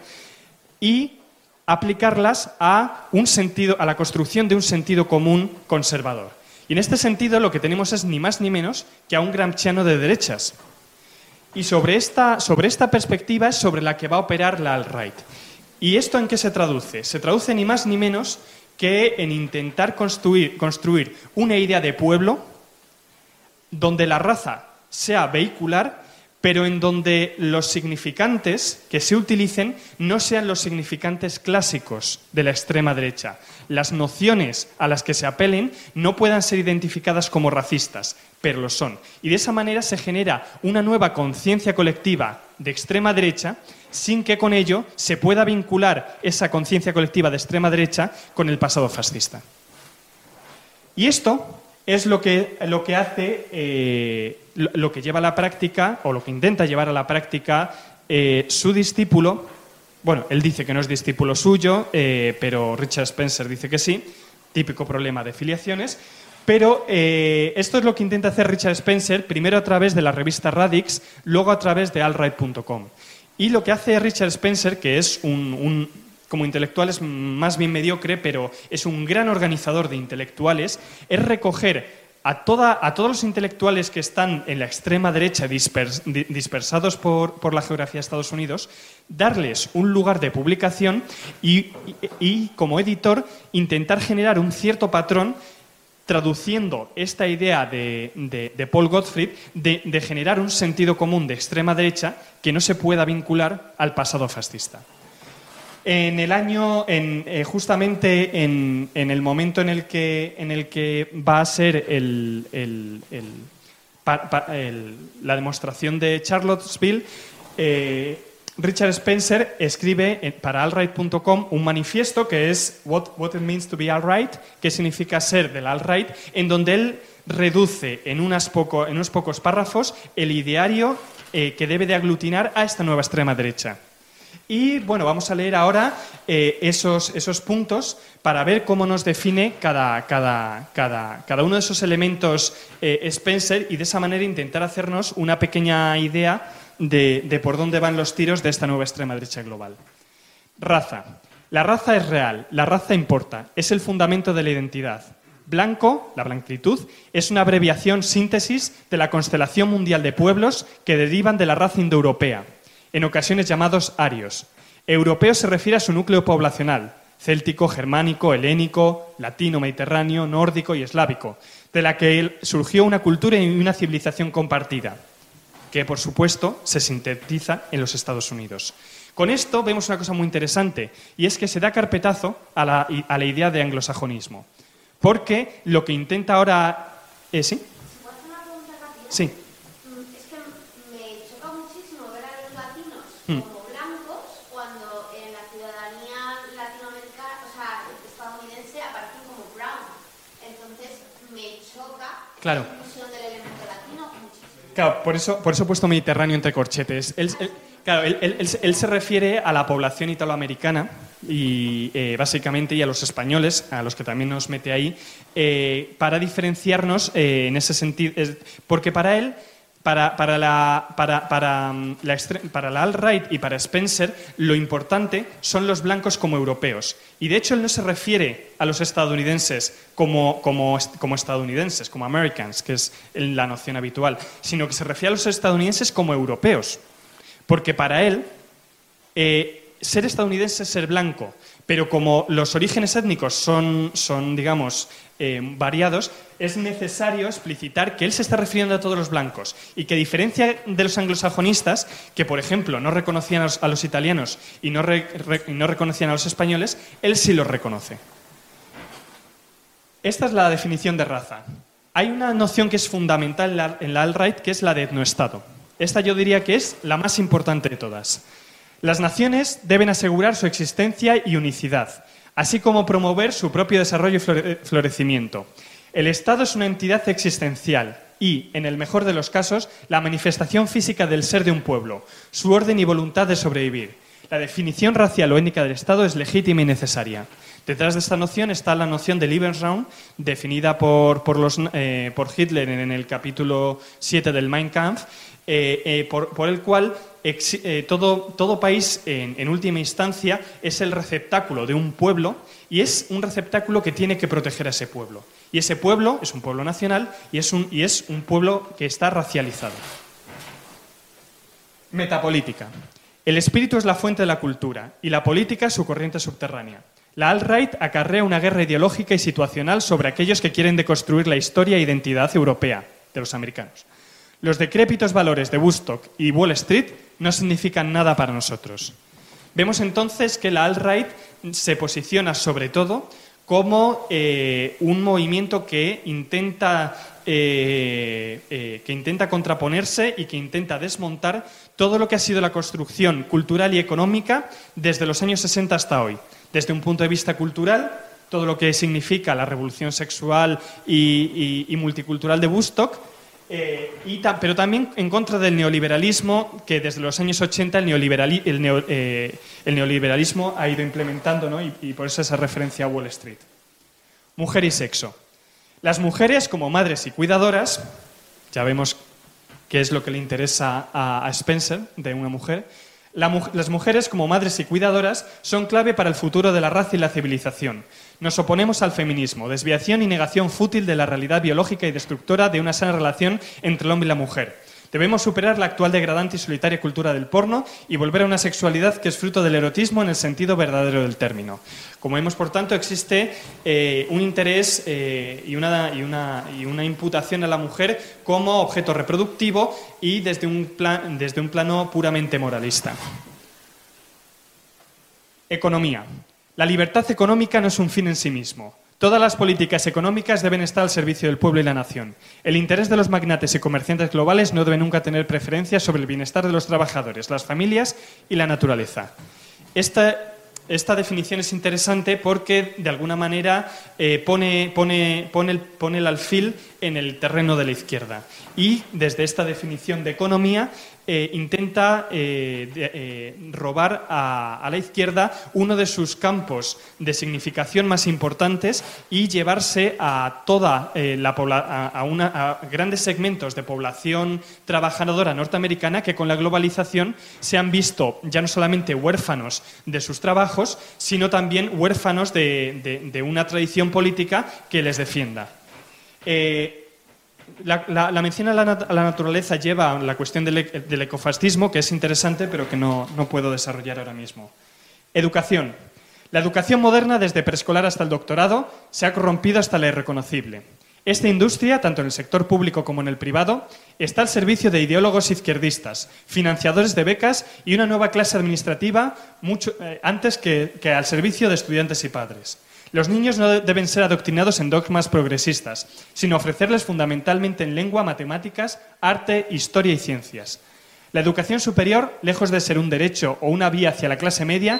y aplicarlas a, un sentido, a la construcción de un sentido común conservador. Y en este sentido lo que tenemos es ni más ni menos que a un gramsciano de derechas. Y sobre esta, sobre esta perspectiva es sobre la que va a operar la alt-right. ¿Y esto en qué se traduce? Se traduce ni más ni menos que en intentar construir, construir una idea de pueblo donde la raza sea vehicular, pero en donde los significantes que se utilicen no sean los significantes clásicos de la extrema derecha. Las nociones a las que se apelen no puedan ser identificadas como racistas, pero lo son. Y de esa manera se genera una nueva conciencia colectiva de extrema derecha sin que con ello se pueda vincular esa conciencia colectiva de extrema derecha con el pasado fascista. Y esto es lo que, lo que hace, eh, lo, lo que lleva a la práctica, o lo que intenta llevar a la práctica eh, su discípulo. Bueno, él dice que no es discípulo suyo, eh, pero Richard Spencer dice que sí, típico problema de filiaciones. Pero eh, esto es lo que intenta hacer Richard Spencer, primero a través de la revista Radix, luego a través de alt right punto com. Y lo que hace Richard Spencer, que es un, un como intelectual es más bien mediocre, pero es un gran organizador de intelectuales, es recoger a, toda, a todos los intelectuales que están en la extrema derecha dispers, dispersados por, por la geografía de Estados Unidos, darles un lugar de publicación y, y, y, como editor, intentar generar un cierto patrón traduciendo esta idea de, de, de Paul Gottfried de, de generar un sentido común de extrema derecha que no se pueda vincular al pasado fascista. En el año, en, eh, justamente en, en el momento en el que, en el que va a ser el, el, el, pa, pa, el, la demostración de Charlottesville, eh, Richard Spencer escribe para alt right punto com un manifiesto que es What, What it means to be alt-right, qué significa ser del alt-right, en donde él reduce en, unas poco, en unos pocos párrafos el ideario eh, que debe de aglutinar a esta nueva extrema derecha. Y bueno, vamos a leer ahora eh, esos, esos puntos para ver cómo nos define cada, cada, cada, cada uno de esos elementos eh, Spencer y de esa manera intentar hacernos una pequeña idea de, de por dónde van los tiros de esta nueva extrema derecha global. Raza. La raza es real, la raza importa, es el fundamento de la identidad. Blanco, la blanquitud, es una abreviación síntesis de la constelación mundial de pueblos que derivan de la raza indoeuropea, en ocasiones llamados arios. Europeo se refiere a su núcleo poblacional, céltico, germánico, helénico, latino, mediterráneo, nórdico y eslávico, de la que surgió una cultura y una civilización compartida, que por supuesto se sintetiza en los Estados Unidos. Con esto vemos una cosa muy interesante, y es que se da carpetazo a la, a la idea de anglosajonismo, porque lo que intenta ahora... ¿Eh, sí? ¿Puedo hacer una pregunta rápida? Sí. Es que me choca muchísimo ver a los latinos Mm. como blancos cuando en la ciudadanía latinoamericana, o sea, estadounidense, aparecen como brown. Entonces me choca Claro. la inclusión del elemento latino muchísimo. Claro, por eso, por eso he puesto Mediterráneo entre corchetes. Él, él- claro, él, él- él- él se refiere a la población italoamericana y eh, básicamente y a los españoles, a los que también nos mete ahí, eh, para diferenciarnos eh, en ese sentido. Es- porque para él, para, para la, para, para, mm, la, extre- para la alt-right y para Spencer, lo importante son los blancos como europeos. Y de hecho él no se refiere a los estadounidenses como, como, como estadounidenses, como Americans, que es la noción habitual, sino que se refiere a los estadounidenses como europeos. Porque para él, eh, ser estadounidense es ser blanco, pero como los orígenes étnicos son, son digamos, eh, variados, es necesario explicitar que él se está refiriendo a todos los blancos y que, a diferencia de los anglosajonistas, que por ejemplo no reconocían a los, a los italianos y no, re, re, y no reconocían a los españoles, él sí los reconoce. Esta es la definición de raza. Hay una noción que es fundamental en la, en la alt-right, que es la de etnoestado. Esta yo diría que es la más importante de todas. Las naciones deben asegurar su existencia y unicidad, así como promover su propio desarrollo y flore- florecimiento. El Estado es una entidad existencial y, en el mejor de los casos, la manifestación física del ser de un pueblo, su orden y voluntad de sobrevivir. La definición racial o étnica del Estado es legítima y necesaria. Detrás de esta noción está la noción de Lebensraum, definida por, por, los, eh, por Hitler en el capítulo siete del Mein Kampf, eh, eh, por, por el cual ex, eh, todo, todo país, en, en última instancia, es el receptáculo de un pueblo y es un receptáculo que tiene que proteger a ese pueblo. Y ese pueblo es un pueblo nacional y es un, y es un pueblo que está racializado. Metapolítica. El espíritu es la fuente de la cultura y la política su corriente subterránea. La alt-right acarrea una guerra ideológica y situacional sobre aquellos que quieren deconstruir la historia e identidad europea de los americanos. Los decrépitos valores de Woodstock y Wall Street no significan nada para nosotros. Vemos entonces que la alt-right se posiciona sobre todo como eh, un movimiento que intenta, eh, eh, que intenta contraponerse y que intenta desmontar todo lo que ha sido la construcción cultural y económica desde los años sesenta hasta hoy. Desde un punto de vista cultural, todo lo que significa la revolución sexual y, y, y multicultural de Woodstock, eh, y ta, pero también en contra del neoliberalismo, que desde los años ochenta el, neoliberali, el, neo, eh, el neoliberalismo ha ido implementando, ¿no? y, y por eso esa referencia a Wall Street. Mujer y sexo. Las mujeres como madres y cuidadoras, ya vemos qué es lo que le interesa a, a Spencer de una mujer. La, las mujeres como madres y cuidadoras son clave para el futuro de la raza y la civilización. Nos oponemos al feminismo, desviación y negación fútil de la realidad biológica y destructora de una sana relación entre el hombre y la mujer. Debemos superar la actual degradante y solitaria cultura del porno y volver a una sexualidad que es fruto del erotismo en el sentido verdadero del término. Como vemos, por tanto, existe eh, un interés eh, y, una, y, una, y una imputación a la mujer como objeto reproductivo y desde un, plan, desde un plano puramente moralista. Economía. La libertad económica no es un fin en sí mismo. Todas las políticas económicas deben estar al servicio del pueblo y la nación. El interés de los magnates y comerciantes globales no debe nunca tener preferencia sobre el bienestar de los trabajadores, las familias y la naturaleza. Esta, esta definición es interesante porque, de alguna manera, eh, pone, pone, pone, el, pone el alfil en el terreno de la izquierda. Y, desde esta definición de economía, eh, intenta eh, de, eh, robar a, a la izquierda uno de sus campos de significación más importantes y llevarse a toda eh, la a, a, una, a grandes segmentos de población trabajadora norteamericana que con la globalización se han visto ya no solamente huérfanos de sus trabajos, sino también huérfanos de, de, de una tradición política que les defienda. Eh, La, la, la mención a la, a la naturaleza lleva a la cuestión del, del ecofascismo, que es interesante, pero que no, no puedo desarrollar ahora mismo. Educación. La educación moderna, desde preescolar hasta el doctorado, se ha corrompido hasta la irreconocible. Esta industria, tanto en el sector público como en el privado, está al servicio de ideólogos izquierdistas, financiadores de becas y una nueva clase administrativa mucho, eh, antes que, que al servicio de estudiantes y padres. Los niños no deben ser adoctrinados en dogmas progresistas, sino ofrecerles fundamentalmente en lengua, matemáticas, arte, historia y ciencias. La educación superior, lejos de ser un derecho o una vía hacia la clase media,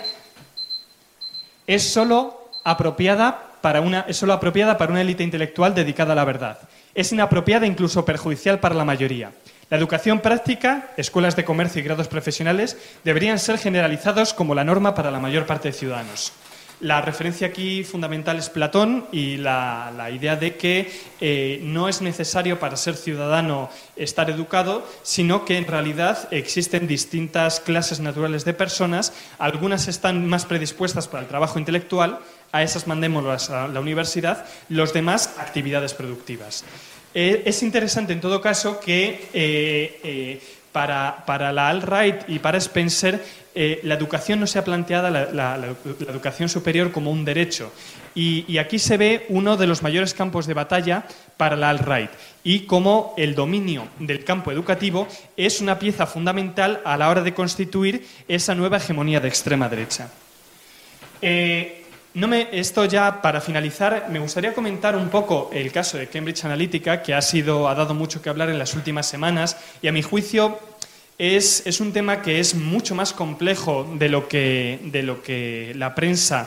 es solo apropiada para una, es solo apropiada para una élite intelectual dedicada a la verdad. Es inapropiada e incluso perjudicial para la mayoría. La educación práctica, escuelas de comercio y grados profesionales deberían ser generalizados como la norma para la mayor parte de ciudadanos. La referencia aquí fundamental es Platón y la, la idea de que eh, no es necesario para ser ciudadano estar educado, sino que en realidad existen distintas clases naturales de personas. Algunas están más predispuestas para el trabajo intelectual, a esas mandémoslas a la universidad, los demás actividades productivas. Eh, es interesante en todo caso que eh, eh, para, para la alt-right y para Spencer Eh, la educación no se ha planteado, la, la, la, la educación superior, como un derecho. Y, y aquí se ve uno de los mayores campos de batalla para la alt-right y cómo el dominio del campo educativo es una pieza fundamental a la hora de constituir esa nueva hegemonía de extrema derecha. Eh, no me, esto ya para finalizar, me gustaría comentar un poco el caso de Cambridge Analytica, que ha, sido, ha dado mucho que hablar en las últimas semanas y, a mi juicio, Es, es un tema que es mucho más complejo de lo que, de lo que la prensa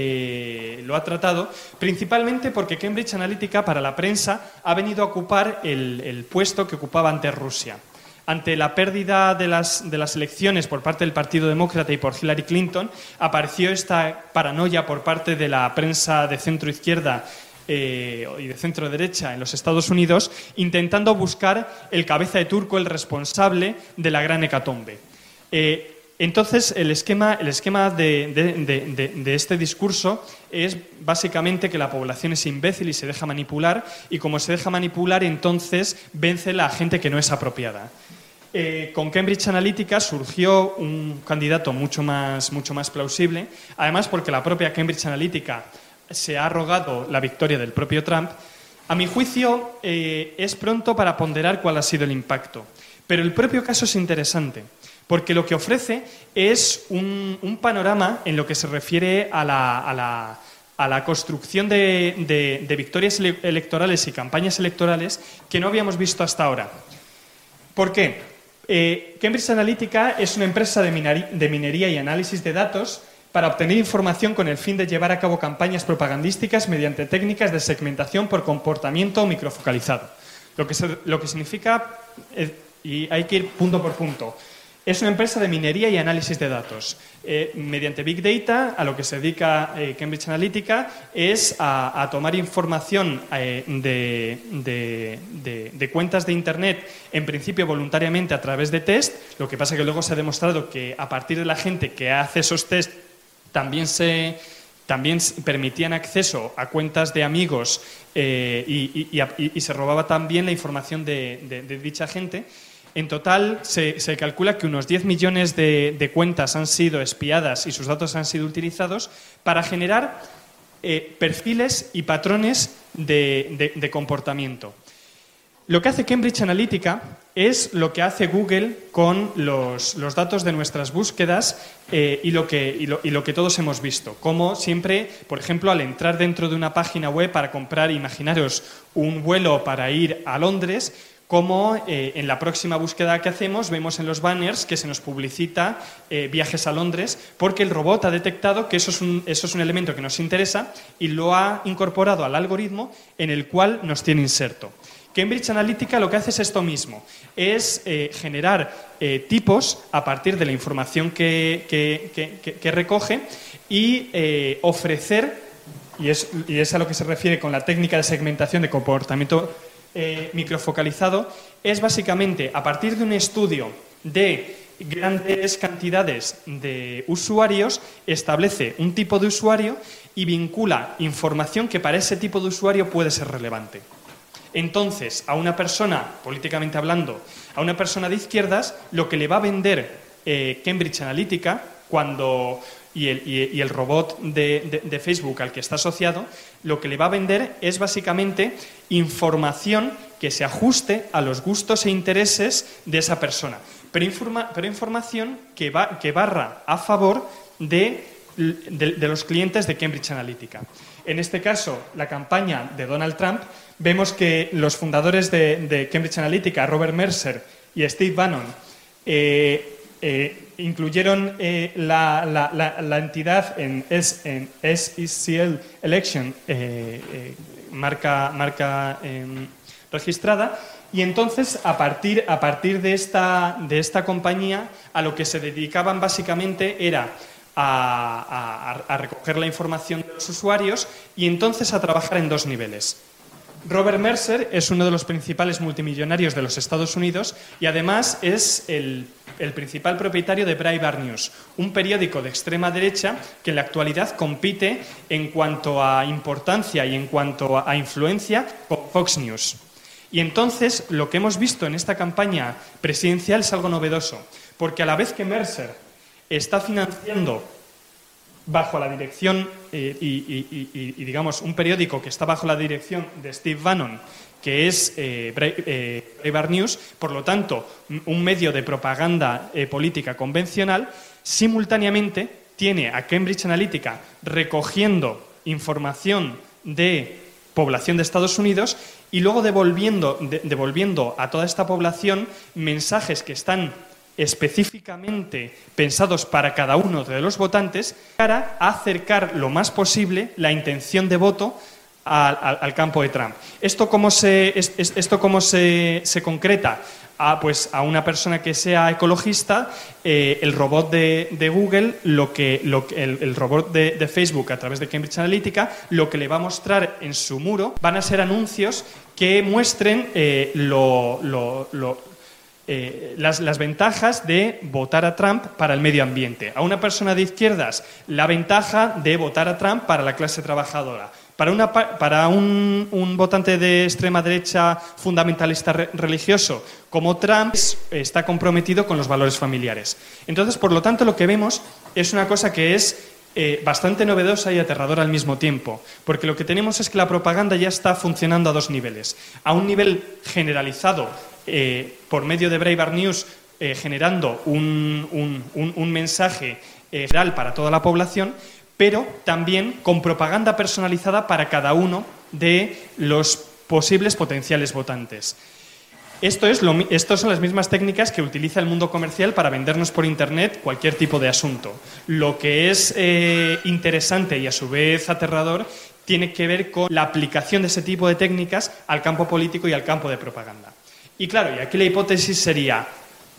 eh, lo ha tratado, principalmente porque Cambridge Analytica para la prensa ha venido a ocupar el, el puesto que ocupaba antes Rusia. Ante la pérdida de las, de las elecciones por parte del Partido Demócrata y por Hillary Clinton, apareció esta paranoia por parte de la prensa de centro-izquierda Eh, y de centro derecha en los Estados Unidos, intentando buscar el cabeza de turco, el responsable de la gran hecatombe. Eh, entonces, el esquema, el esquema de, de, de, de, de este discurso es básicamente que la población es imbécil y se deja manipular, y como se deja manipular, entonces vence la gente que no es apropiada. Eh, con Cambridge Analytica surgió un candidato mucho más, mucho más plausible, además porque la propia Cambridge Analytica se ha arrogado la victoria del propio Trump. A mi juicio, eh, es pronto para ponderar cuál ha sido el impacto. Pero el propio caso es interesante, porque lo que ofrece es un, un panorama en lo que se refiere a la, a la, a la construcción de, de, de victorias electorales y campañas electorales que no habíamos visto hasta ahora. ¿Por qué? Eh, Cambridge Analytica es una empresa de, minari, de minería y análisis de datos para obtener información con el fin de llevar a cabo campañas propagandísticas mediante técnicas de segmentación por comportamiento microfocalizado. Lo que, se, lo que significa, eh, y hay que ir punto por punto, es una empresa de minería y análisis de datos. Eh, mediante Big Data, a lo que se dedica eh, Cambridge Analytica es a, a tomar información eh, de, de, de, de cuentas de Internet, en principio voluntariamente a través de test. Lo que pasa que luego se ha demostrado que a partir de la gente que hace esos test también se, también permitían acceso a cuentas de amigos eh, y, y, y, y se robaba también la información de, de, de dicha gente. En total, se, se calcula que unos diez millones de, de cuentas han sido espiadas y sus datos han sido utilizados para generar eh, perfiles y patrones de, de, de comportamiento. Lo que hace Cambridge Analytica es lo que hace Google con los, los datos de nuestras búsquedas eh, y, lo que, y, lo, y lo que todos hemos visto. Como siempre, por ejemplo, al entrar dentro de una página web para comprar, imaginaros, un vuelo para ir a Londres, como eh, en la próxima búsqueda que hacemos vemos en los banners que se nos publicita eh, viajes a Londres, porque el robot ha detectado que eso es, un, eso es un elemento que nos interesa y lo ha incorporado al algoritmo en el cual nos tiene inserto. Cambridge Analytica lo que hace es esto mismo, es eh, generar eh, tipos a partir de la información que, que, que, que recoge y eh, ofrecer, y es, y es a lo que se refiere con la técnica de segmentación de comportamiento eh, microfocalizado, es básicamente a partir de un estudio de grandes cantidades de usuarios, establece un tipo de usuario y vincula información que para ese tipo de usuario puede ser relevante. Entonces, a una persona, políticamente hablando, a una persona de izquierdas, lo que le va a vender eh, Cambridge Analytica cuando, y, el, y, y el robot de, de, de Facebook al que está asociado, lo que le va a vender es básicamente información que se ajuste a los gustos e intereses de esa persona, pero, informa, pero información que, va, que barra a favor de, de, de los clientes de Cambridge Analytica. En este caso, la campaña de Donald Trump, vemos que los fundadores de, de Cambridge Analytica, Robert Mercer y Steve Bannon, eh, eh, incluyeron eh, la, la, la, la entidad en, S, en S E C L Election, eh, eh, marca, marca eh, registrada, y entonces a partir, a partir de, esta, de esta compañía a lo que se dedicaban básicamente era A, a, a recoger la información de los usuarios y entonces a trabajar en dos niveles. Robert Mercer es uno de los principales multimillonarios de los Estados Unidos y además es el, el principal propietario de Breitbart News, un periódico de extrema derecha que en la actualidad compite en cuanto a importancia y en cuanto a, a influencia con Fox News. Y entonces lo que hemos visto en esta campaña presidencial es algo novedoso, porque a la vez que Mercer está financiando bajo la dirección eh, y, y, y, y, digamos, un periódico que está bajo la dirección de Steve Bannon, que es eh, Breitbart News, por lo tanto, un medio de propaganda eh, política convencional, simultáneamente tiene a Cambridge Analytica recogiendo información de población de Estados Unidos y luego devolviendo, de, devolviendo a toda esta población mensajes que están específicamente pensados para cada uno de los votantes para acercar lo más posible la intención de voto al, al, al campo de Trump. ¿Esto cómo se, es, esto cómo se, se concreta? A, pues, a una persona que sea ecologista, eh, el robot de, de Google, lo que, lo, el, el robot de, de Facebook a través de Cambridge Analytica, lo que le va a mostrar en su muro van a ser anuncios que muestren eh, lo... lo, lo Eh, las, las ventajas de votar a Trump para el medio ambiente. A una persona de izquierdas, la ventaja de votar a Trump para la clase trabajadora. Para, una, para un, un votante de extrema derecha fundamentalista re, religioso como Trump, es, está comprometido con los valores familiares. Entonces, por lo tanto, lo que vemos es una cosa que es Eh, bastante novedosa y aterradora al mismo tiempo, porque lo que tenemos es que la propaganda ya está funcionando a dos niveles. A un nivel generalizado, eh, por medio de Breitbart News, eh, generando un, un, un, un mensaje eh, general para toda la población, pero también con propaganda personalizada para cada uno de los posibles potenciales votantes. Esto es lo, estas son las mismas técnicas que utiliza el mundo comercial para vendernos por Internet cualquier tipo de asunto. Lo que es eh, interesante y a su vez aterrador tiene que ver con la aplicación de ese tipo de técnicas al campo político y al campo de propaganda. Y claro, y aquí la hipótesis sería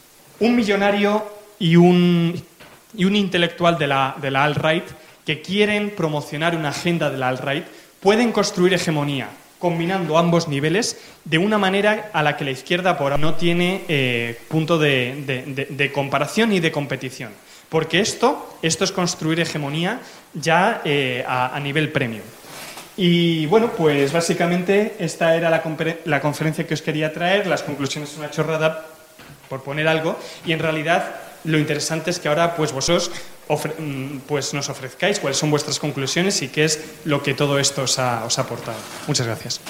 un millonario y un, y un intelectual de la, de la alt-right que quieren promocionar una agenda de la alt-right pueden construir hegemonía, combinando ambos niveles de una manera a la que la izquierda por ahora no tiene eh, punto de, de, de, de comparación y de competición. Porque esto, esto es construir hegemonía ya eh, a, a nivel premium. Y bueno, pues básicamente esta era la, la conferencia que os quería traer. Las conclusiones son una chorrada, por poner algo, y en realidad lo interesante es que ahora pues vosotros pues nos ofrezcáis cuáles son vuestras conclusiones y qué es lo que todo esto os ha, os ha aportado. Muchas gracias.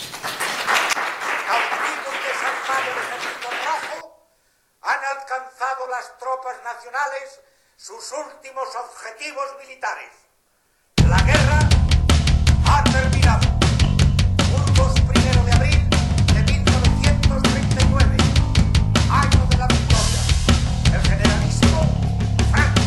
Han alcanzado las tropas nacionales sus últimos objetivos militares. La guerra ha terminado. Burgos, primero de abril de mil novecientos treinta y nueve, año de la victoria. El generalísimo Franco.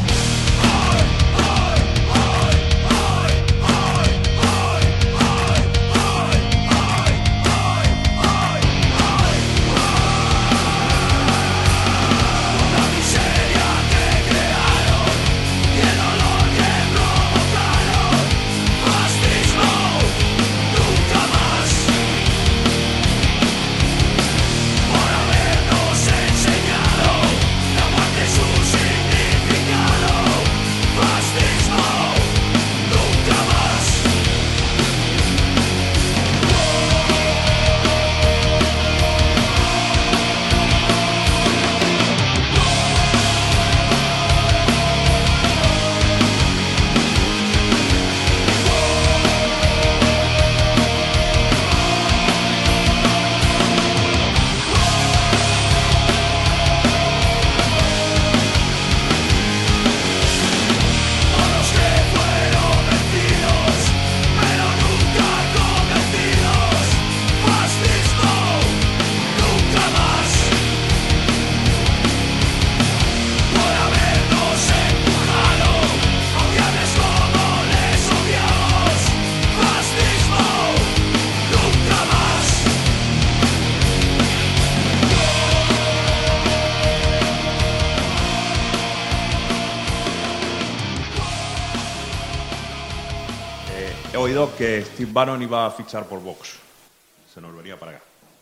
He oído que Steve Bannon iba a fichar por Vox. Se nos venía para acá.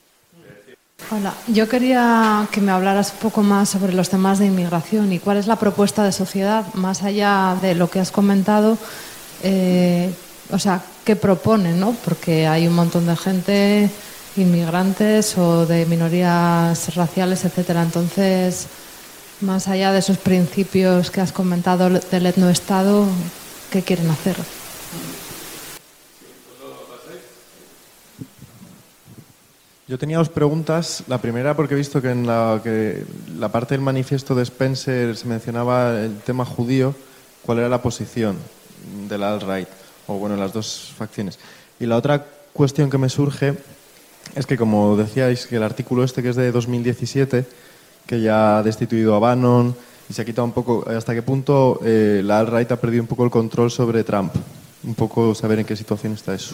Hola, yo quería que me hablaras un poco más sobre los temas de inmigración y cuál es la propuesta de sociedad, más allá de lo que has comentado, eh, o sea, ¿qué proponen, no? Porque hay un montón de gente, inmigrantes o de minorías raciales, etcétera. Entonces, más allá de esos principios que has comentado del etnoestado, ¿qué quieren hacer? Yo tenía dos preguntas. La primera porque he visto que en la, que la parte del manifiesto de Spencer se mencionaba el tema judío. ¿Cuál era la posición de la alt-right? O bueno, las dos facciones. Y la otra cuestión que me surge es que, como decíais, que el artículo este que es de dos mil diecisiete, que ya ha destituido a Bannon y se ha quitado un poco, ¿hasta qué punto eh, la alt-right ha perdido un poco el control sobre Trump? Un poco saber en qué situación está eso.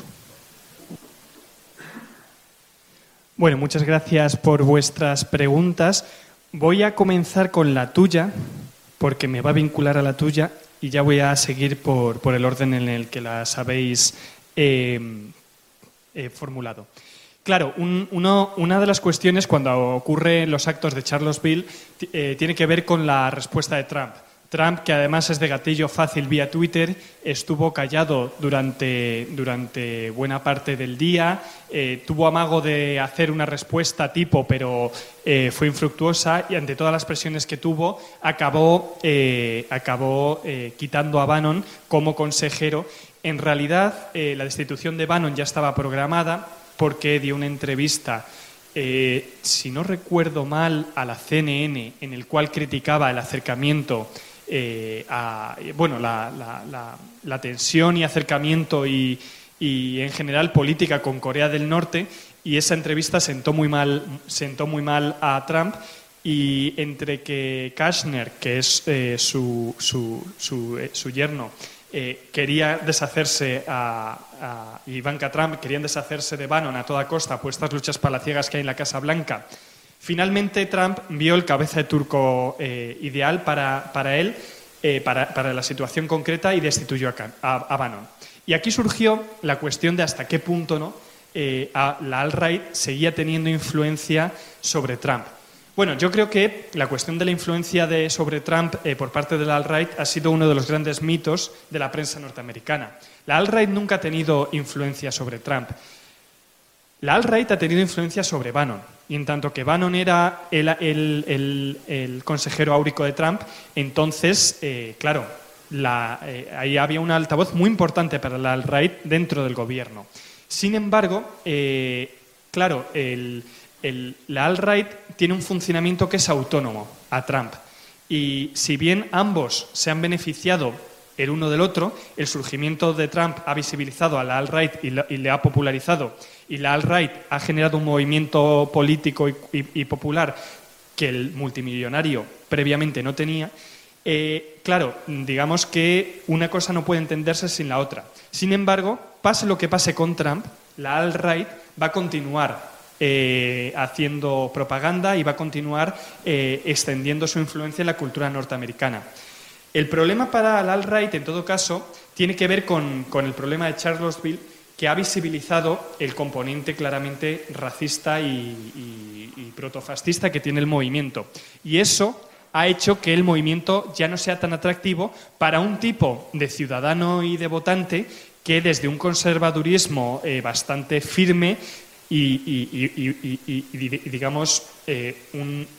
Bueno, muchas gracias por vuestras preguntas. Voy a comenzar con la tuya, porque me va a vincular a la tuya, y ya voy a seguir por, por el orden en el que las habéis eh, eh, formulado. Claro, un, uno, una de las cuestiones cuando ocurren los actos de Charlottesville eh, tiene que ver con la respuesta de Trump. Trump, que además es de gatillo fácil vía Twitter, estuvo callado durante, durante buena parte del día, eh, tuvo amago de hacer una respuesta tipo, pero eh, fue infructuosa, y ante todas las presiones que tuvo, acabó, eh, acabó eh, quitando a Bannon como consejero. En realidad, eh, la destitución de Bannon ya estaba programada porque dio una entrevista, eh, si no recuerdo mal, a la C N N, en el cual criticaba el acercamiento Eh, a, bueno, la, la, la, la tensión y acercamiento y, y en general política con Corea del Norte, y esa entrevista sentó muy mal, sentó muy mal a Trump, y entre que Kushner, que es eh, su, su, su, eh, su yerno, eh, quería deshacerse a, a Ivanka Trump, querían deshacerse de Bannon a toda costa por estas luchas palaciegas que hay en la Casa Blanca. Finalmente, Trump vio el cabeza de turco eh, ideal para, para él, eh, para, para la situación concreta, y destituyó a, a, a Bannon. Y aquí surgió la cuestión de hasta qué punto, ¿no?, eh, a, la alt-right seguía teniendo influencia sobre Trump. Bueno, yo creo que la cuestión de la influencia de, sobre Trump eh, por parte de la alt-right ha sido uno de los grandes mitos de la prensa norteamericana. La alt-right nunca ha tenido influencia sobre Trump. La alt-right ha tenido influencia sobre Bannon. Y en tanto que Bannon era el, el, el, el consejero áurico de Trump, entonces, eh, claro, la, eh, ahí había un altavoz muy importante para la alt-right dentro del gobierno. Sin embargo, eh, claro, el... El, la alt-right tiene un funcionamiento que es autónomo a Trump y si bien ambos se han beneficiado el uno del otro, el surgimiento de Trump ha visibilizado a la alt-right y, y le ha popularizado y la alt-right ha generado un movimiento político y, y, y popular que el multimillonario previamente no tenía, eh, claro, digamos que una cosa no puede entenderse sin la otra. Sin embargo, pase lo que pase con Trump, la alt-right va a continuar Eh, haciendo propaganda y va a continuar eh, extendiendo su influencia en la cultura norteamericana. El problema para la alt-right, en todo caso, tiene que ver con, con el problema de Charlottesville, que ha visibilizado el componente claramente racista y, y, y protofascista que tiene el movimiento. Y eso ha hecho que el movimiento ya no sea tan atractivo para un tipo de ciudadano y de votante que desde un conservadurismo eh, bastante firme Y, y, y, y, y, y digamos, eh, un,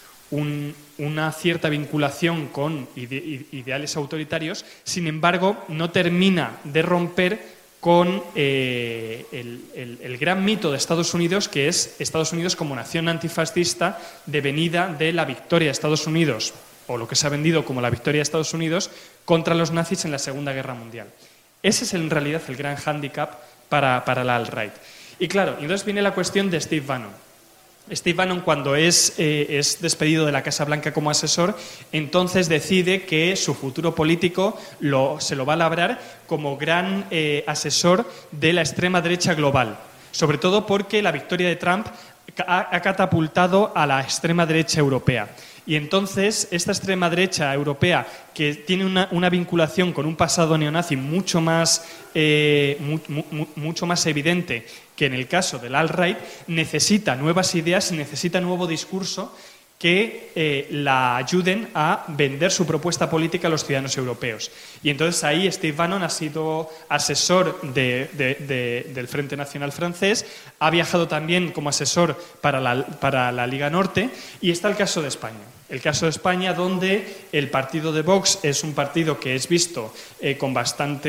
un, una cierta vinculación con ide, ideales autoritarios, sin embargo, no termina de romper con eh, el, el, el gran mito de Estados Unidos, que es Estados Unidos como nación antifascista devenida de la victoria de Estados Unidos, o lo que se ha vendido como la victoria de Estados Unidos, contra los nazis en la Segunda Guerra Mundial. Ese es en realidad el gran hándicap para, para la alt-right. Y claro, entonces viene la cuestión de Steve Bannon. Steve Bannon, cuando es, eh, es despedido de la Casa Blanca como asesor, entonces decide que su futuro político lo, se lo va a labrar como gran eh, asesor de la extrema derecha global, sobre todo porque la victoria de Trump ha, ha catapultado a la extrema derecha europea. Y entonces esta extrema derecha europea, que tiene una, una vinculación con un pasado neonazi mucho más, eh, mu, mu, mucho más evidente que en el caso del alt-right, necesita nuevas ideas y necesita nuevo discurso que eh, la ayuden a vender su propuesta política a los ciudadanos europeos. Y entonces ahí Steve Bannon ha sido asesor de, de, de, del Frente Nacional francés, ha viajado también como asesor para la, para la Liga Norte y está el caso de España. El caso de España, donde el partido de Vox es un partido que es visto eh, con bastante...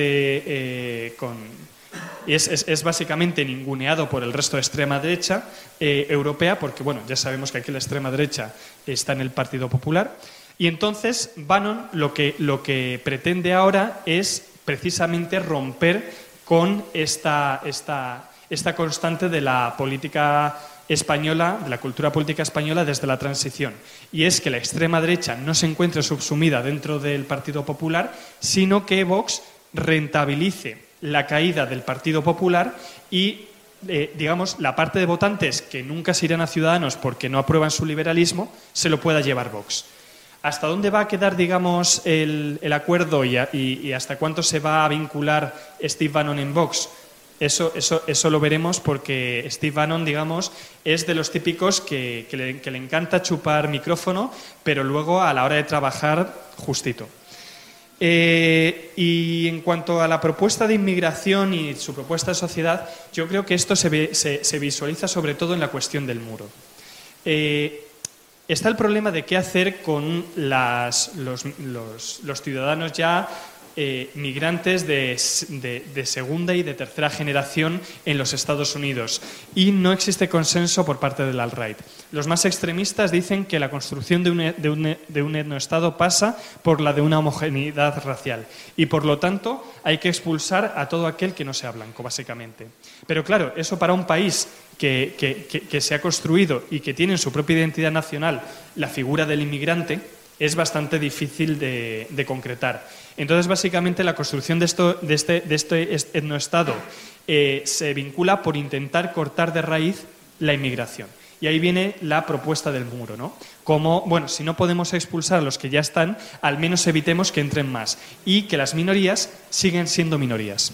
Eh, con, Es, es, es básicamente ninguneado por el resto de extrema derecha eh, europea, porque bueno, ya sabemos que aquí la extrema derecha está en el Partido Popular. Y entonces Bannon lo que, lo que pretende ahora es precisamente romper con esta, esta, esta constante de la política española, de la cultura política española desde la transición. Y es que la extrema derecha no se encuentre subsumida dentro del Partido Popular, sino que Vox rentabilice la caída del Partido Popular y, eh, digamos, la parte de votantes que nunca se irán a Ciudadanos porque no aprueban su liberalismo, se lo pueda llevar Vox. ¿Hasta dónde va a quedar, digamos, el, el acuerdo y, a, y, y hasta cuánto se va a vincular Steve Bannon en Vox? Eso, eso, eso lo veremos porque Steve Bannon, digamos, es de los típicos que, que, le, que le encanta chupar micrófono, pero luego a la hora de trabajar, justito. Eh, y en cuanto a la propuesta de inmigración y su propuesta de sociedad, yo creo que esto se, ve, se, se visualiza sobre todo en la cuestión del muro. Eh, está el problema de qué hacer con las, los, los, los ciudadanos ya eh, migrantes de, de, de segunda y de tercera generación en los Estados Unidos. Y no existe consenso por parte del alt-right. Los más extremistas dicen que la construcción de un, de un, de un etnoestado pasa por la de una homogeneidad racial. Y por lo tanto hay que expulsar a todo aquel que no sea blanco, básicamente. Pero claro, eso para un país que, que, que, que se ha construido y que tiene en su propia identidad nacional la figura del inmigrante, es bastante difícil de, de concretar. Entonces, básicamente, la construcción de, esto, de, este, de este etnoestado eh, se vincula por intentar cortar de raíz la inmigración. Y ahí viene la propuesta del muro, ¿no? Como, bueno, si no podemos expulsar a los que ya están, al menos evitemos que entren más y que las minorías siguen siendo minorías.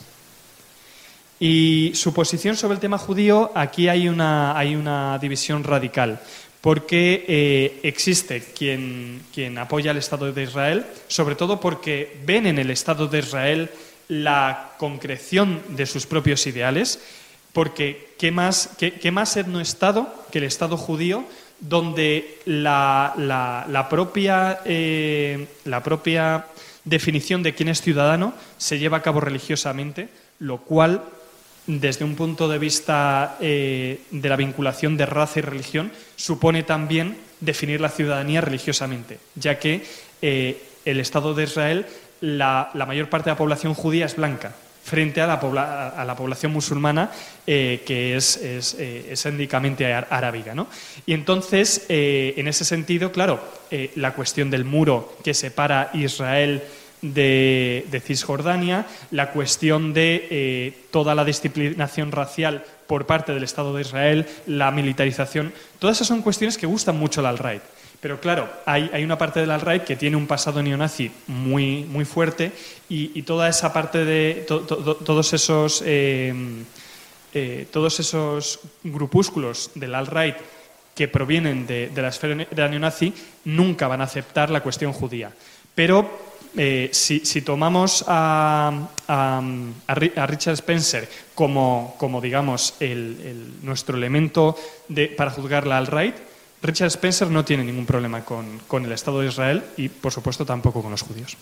Y su posición sobre el tema judío, aquí hay una, hay una división radical, porque eh, existe quien, quien apoya al Estado de Israel, sobre todo porque ven en el Estado de Israel la concreción de sus propios ideales, porque ¿qué más, qué, qué más etnoestado que el Estado judío, donde la, la, la, propia, eh, la propia definición de quién es ciudadano se lleva a cabo religiosamente, lo cual, desde un punto de vista eh, de la vinculación de raza y religión, supone también definir la ciudadanía religiosamente, ya que eh, el Estado de Israel, la, la mayor parte de la población judía es blanca, frente a la, pobla, a la población musulmana, eh, que es, es, eh, es étnicamente arábiga, ¿no? Y entonces, eh, en ese sentido, claro, eh, la cuestión del muro que separa Israel de, de Cisjordania, la cuestión de eh, toda la disciplinación racial por parte del Estado de Israel, la militarización, todas esas son cuestiones que gustan mucho al alt-right. Pero claro, hay, hay una parte del alt-right que tiene un pasado neonazi muy, muy fuerte y, y toda esa parte de to, to, todos esos eh, eh, todos esos grupúsculos del alt-right que provienen de, de la esfera de la neonazi nunca van a aceptar la cuestión judía. Pero eh, si, si tomamos a, a, a Richard Spencer como, como digamos, el, el, nuestro elemento de, para juzgar la alt-right, Richard Spencer no tiene ningún problema con, con el Estado de Israel y, por supuesto, tampoco con los judíos.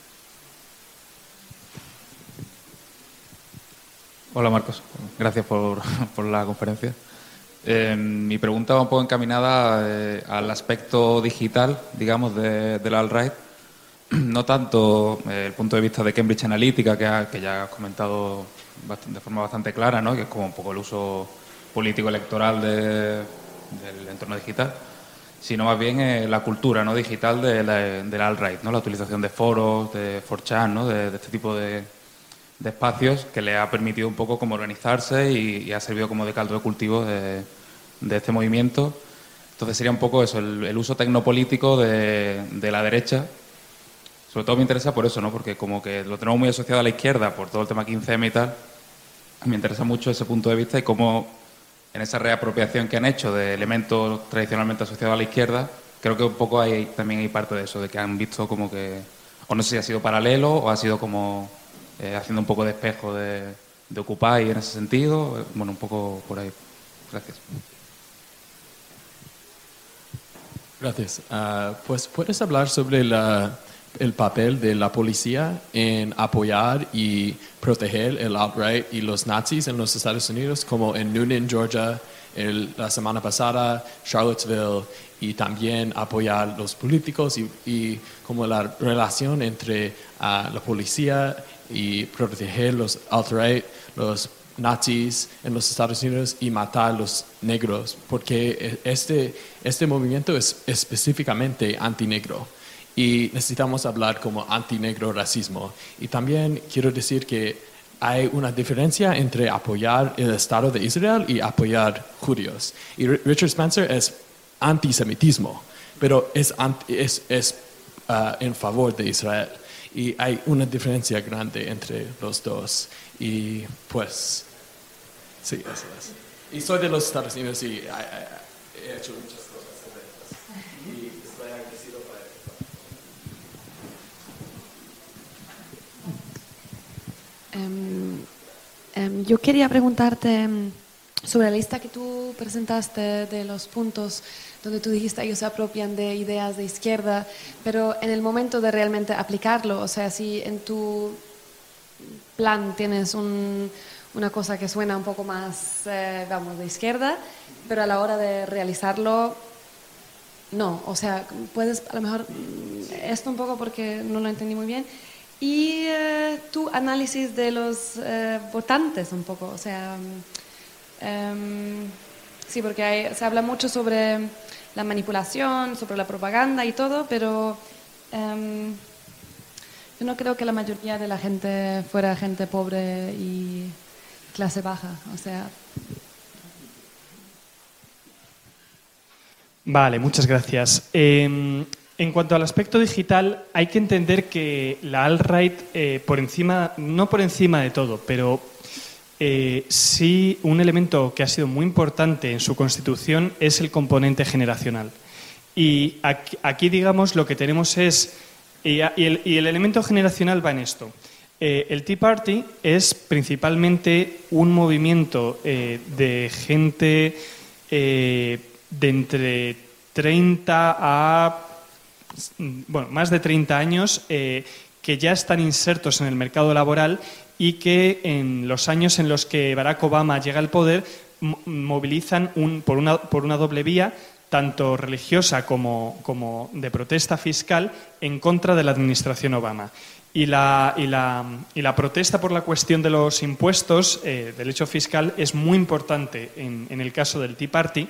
Hola, Marcos. Gracias por, por la conferencia. Eh, mi pregunta va un poco encaminada eh, al aspecto digital, digamos, de, de la alt-right. No tanto eh, el punto de vista de Cambridge Analytica, que, ha, que ya has comentado bastante, de forma bastante clara, ¿no? Que es como un poco el uso político-electoral de... del entorno digital, sino más bien eh, la cultura, ¿no?, digital de la, de la alt-right, ¿no?, la utilización de foros, de four chan, ¿no?, de, de este tipo de, de espacios que le ha permitido un poco como organizarse y, y ha servido como de caldo de cultivo de, de este movimiento. Entonces sería un poco eso, el, el uso tecnopolítico de, de la derecha. Sobre todo me interesa por eso, ¿no?, porque como que lo tenemos muy asociado a la izquierda por todo el tema quince eme y tal. Me interesa mucho ese punto de vista y cómo en esa reapropiación que han hecho de elementos tradicionalmente asociados a la izquierda, creo que un poco hay, también hay parte de eso, de que han visto como que, o no sé si ha sido paralelo o ha sido como eh, haciendo un poco de espejo de, de Occupy en ese sentido. Bueno, un poco por ahí. Gracias. Gracias. Uh, pues, ¿puedes hablar sobre la, el papel de la policía en apoyar y proteger el alt-right y los nazis en los Estados Unidos, como en Noonan, Georgia, el, la semana pasada, Charlottesville, y también apoyar los políticos y, y como la relación entre uh, la policía y proteger los alt-right, los nazis en los Estados Unidos y matar a los negros, porque este, este movimiento es específicamente antinegro. Y necesitamos hablar como antinegro racismo. Y también quiero decir que hay una diferencia entre apoyar el Estado de Israel y apoyar judíos. Y Richard Spencer es antisemitismo, pero es, anti, es, es uh, en favor de Israel. Y hay una diferencia grande entre los dos. Y pues, sí, eso es. Y soy de los Estados Unidos y he hecho muchas cosas. Y estoy agradecido por eso. Um, um, yo quería preguntarte um, sobre la lista que tú presentaste de los puntos donde tú dijiste ellos se apropian de ideas de izquierda, pero en el momento de realmente aplicarlo, o sea, si en tu plan tienes un, una cosa que suena un poco más, eh, vamos, de izquierda, pero a la hora de realizarlo, no. O sea, puedes a lo mejor, esto un poco porque no lo entendí muy bien, y eh, tu análisis de los eh, votantes un poco, o sea, um, sí, porque hay, se habla mucho sobre la manipulación, sobre la propaganda y todo, pero um, yo no creo que la mayoría de la gente fuera gente pobre y clase baja, o sea. Vale, muchas gracias. Eh, en cuanto al aspecto digital, hay que entender que la alt-right, eh, por encima, no por encima de todo, pero eh, sí un elemento que ha sido muy importante en su constitución es el componente generacional. Y aquí, aquí digamos, lo que tenemos es... Y, y, el, y el elemento generacional va en esto. Eh, el Tea Party es principalmente un movimiento eh, de gente eh, de entre treinta a... bueno, más de treinta años eh, que ya están insertos en el mercado laboral y que en los años en los que Barack Obama llega al poder movilizan un, por, una, por una doble vía, tanto religiosa como, como de protesta fiscal, en contra de la administración Obama. Y la, y la, y la protesta por la cuestión de los impuestos, eh, del hecho fiscal, es muy importante en, en el caso del Tea Party.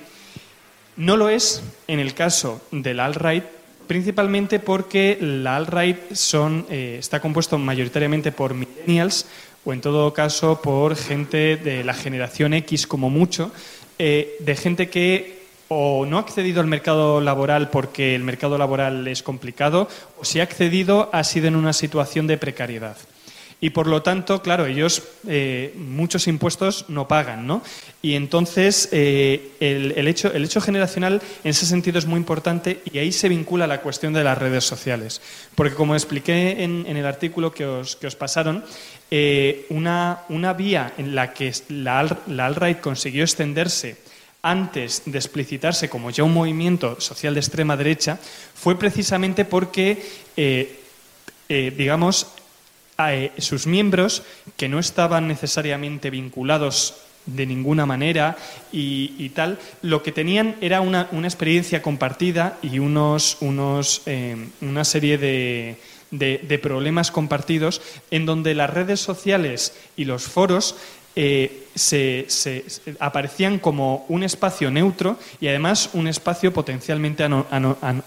No lo es en el caso del alt-right, principalmente porque la alt-right son, eh, está compuesto mayoritariamente por millennials, o en todo caso por gente de la generación X como mucho, eh, de gente que o no ha accedido al mercado laboral porque el mercado laboral es complicado, o si ha accedido ha sido en una situación de precariedad. Y por lo tanto, claro, ellos eh, muchos impuestos no pagan, ¿no? Y entonces eh, el, el, hecho, el hecho generacional en ese sentido es muy importante y ahí se vincula la cuestión de las redes sociales. Porque como expliqué en, en el artículo que os, que os pasaron, eh, una, una vía en la que la, la alt-right consiguió extenderse antes de explicitarse como ya un movimiento social de extrema derecha fue precisamente porque, eh, eh, digamos, Eh, sus miembros, que no estaban necesariamente vinculados de ninguna manera y, y tal, lo que tenían era una, una experiencia compartida y unos, unos, eh, una serie de, de, de problemas compartidos en donde las redes sociales y los foros eh, se, se, se aparecían como un espacio neutro y además un espacio potencialmente ano, ano, an,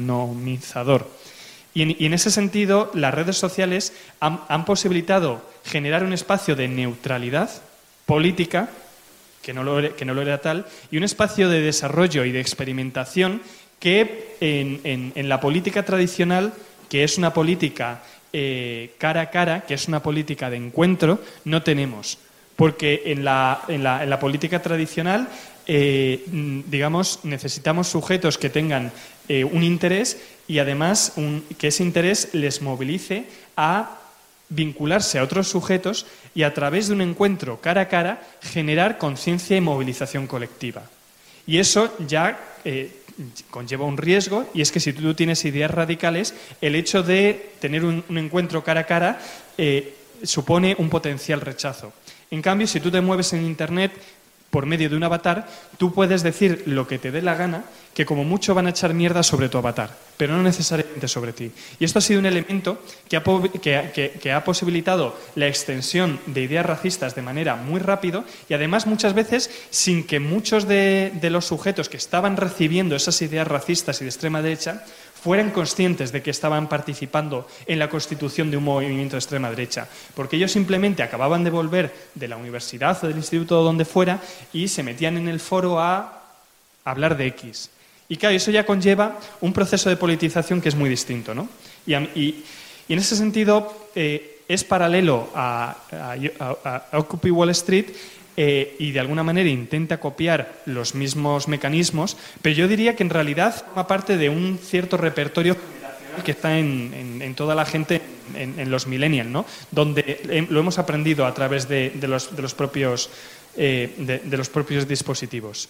anomizador. Y en, y en ese sentido, las redes sociales han, han posibilitado generar un espacio de neutralidad política, que no, lo, que no lo era tal, y un espacio de desarrollo y de experimentación que en, en, en la política tradicional, que es una política eh, cara a cara, que es una política de encuentro, no tenemos. Porque en la, en la, en la política tradicional, eh, digamos, necesitamos sujetos que tengan eh, un interés y además un, que ese interés les movilice a vincularse a otros sujetos y a través de un encuentro cara a cara generar conciencia y movilización colectiva. Y eso ya eh, conlleva un riesgo, y es que si tú tienes ideas radicales, el hecho de tener un, un encuentro cara a cara eh, supone un potencial rechazo. En cambio, si tú te mueves en Internet por medio de un avatar, tú puedes decir lo que te dé la gana, que como mucho van a echar mierda sobre tu avatar, pero no necesariamente sobre ti. Y esto ha sido un elemento que ha, que, que, que ha posibilitado la extensión de ideas racistas de manera muy rápido y además muchas veces sin que muchos de, de los sujetos que estaban recibiendo esas ideas racistas y de extrema derecha fueran conscientes de que estaban participando en la constitución de un movimiento de extrema derecha, porque ellos simplemente acababan de volver de la universidad o del instituto o donde fuera y se metían en el foro a hablar de X. Y claro, eso ya conlleva un proceso de politización que es muy distinto, ¿no? Y, y, y en ese sentido eh, es paralelo a, a, a, a Occupy Wall Street. Eh, y de alguna manera intenta copiar los mismos mecanismos, pero yo diría que en realidad forma parte de un cierto repertorio generacional que está en, en, en toda la gente, en, en los millennials, ¿no? Donde lo hemos aprendido a través de, de, los, de, los, propios, eh, de, de los propios dispositivos.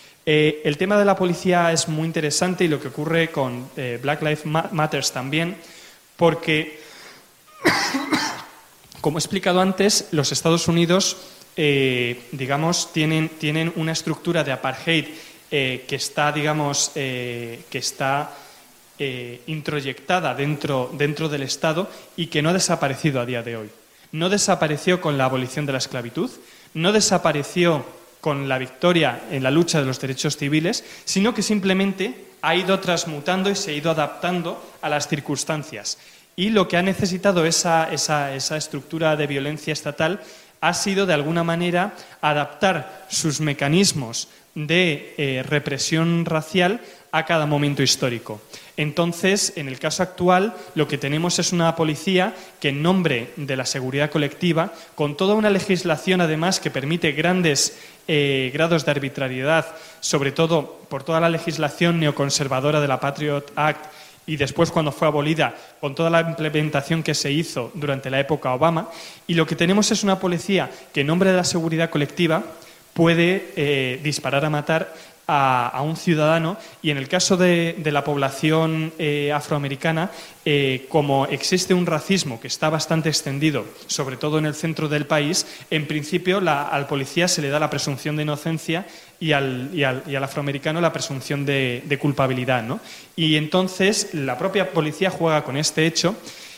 Eh, el tema de la policía es muy interesante y lo que ocurre con eh, Black Lives Matter también, porque, como he explicado antes, los Estados Unidos Eh, digamos, tienen, tienen una estructura de apartheid eh, que está, digamos, eh, que está eh, introyectada dentro, dentro del Estado y que no ha desaparecido a día de hoy. No desapareció con la abolición de la esclavitud, no desapareció con la victoria en la lucha de los derechos civiles, sino que simplemente ha ido transmutando y se ha ido adaptando a las circunstancias. Y lo que ha necesitado esa, esa, esa estructura de violencia estatal ha sido, de alguna manera, adaptar sus mecanismos de eh, represión racial a cada momento histórico. Entonces, en el caso actual, lo que tenemos es una policía que, en nombre de la seguridad colectiva, con toda una legislación además que permite grandes eh, grados de arbitrariedad, sobre todo por toda la legislación neoconservadora de la Patriot Act, y después, cuando fue abolida, con toda la implementación que se hizo durante la época Obama, y lo que tenemos es una policía que, en nombre de la seguridad colectiva, puede eh, disparar a matar a, a un ciudadano, y en el caso de, de la población eh, afroamericana, eh, como existe un racismo que está bastante extendido, sobre todo en el centro del país, en principio la, al policía se le da la presunción de inocencia y al, y al, y al afroamericano la presunción de, de culpabilidad, ¿no? Y entonces la propia policía juega con este hecho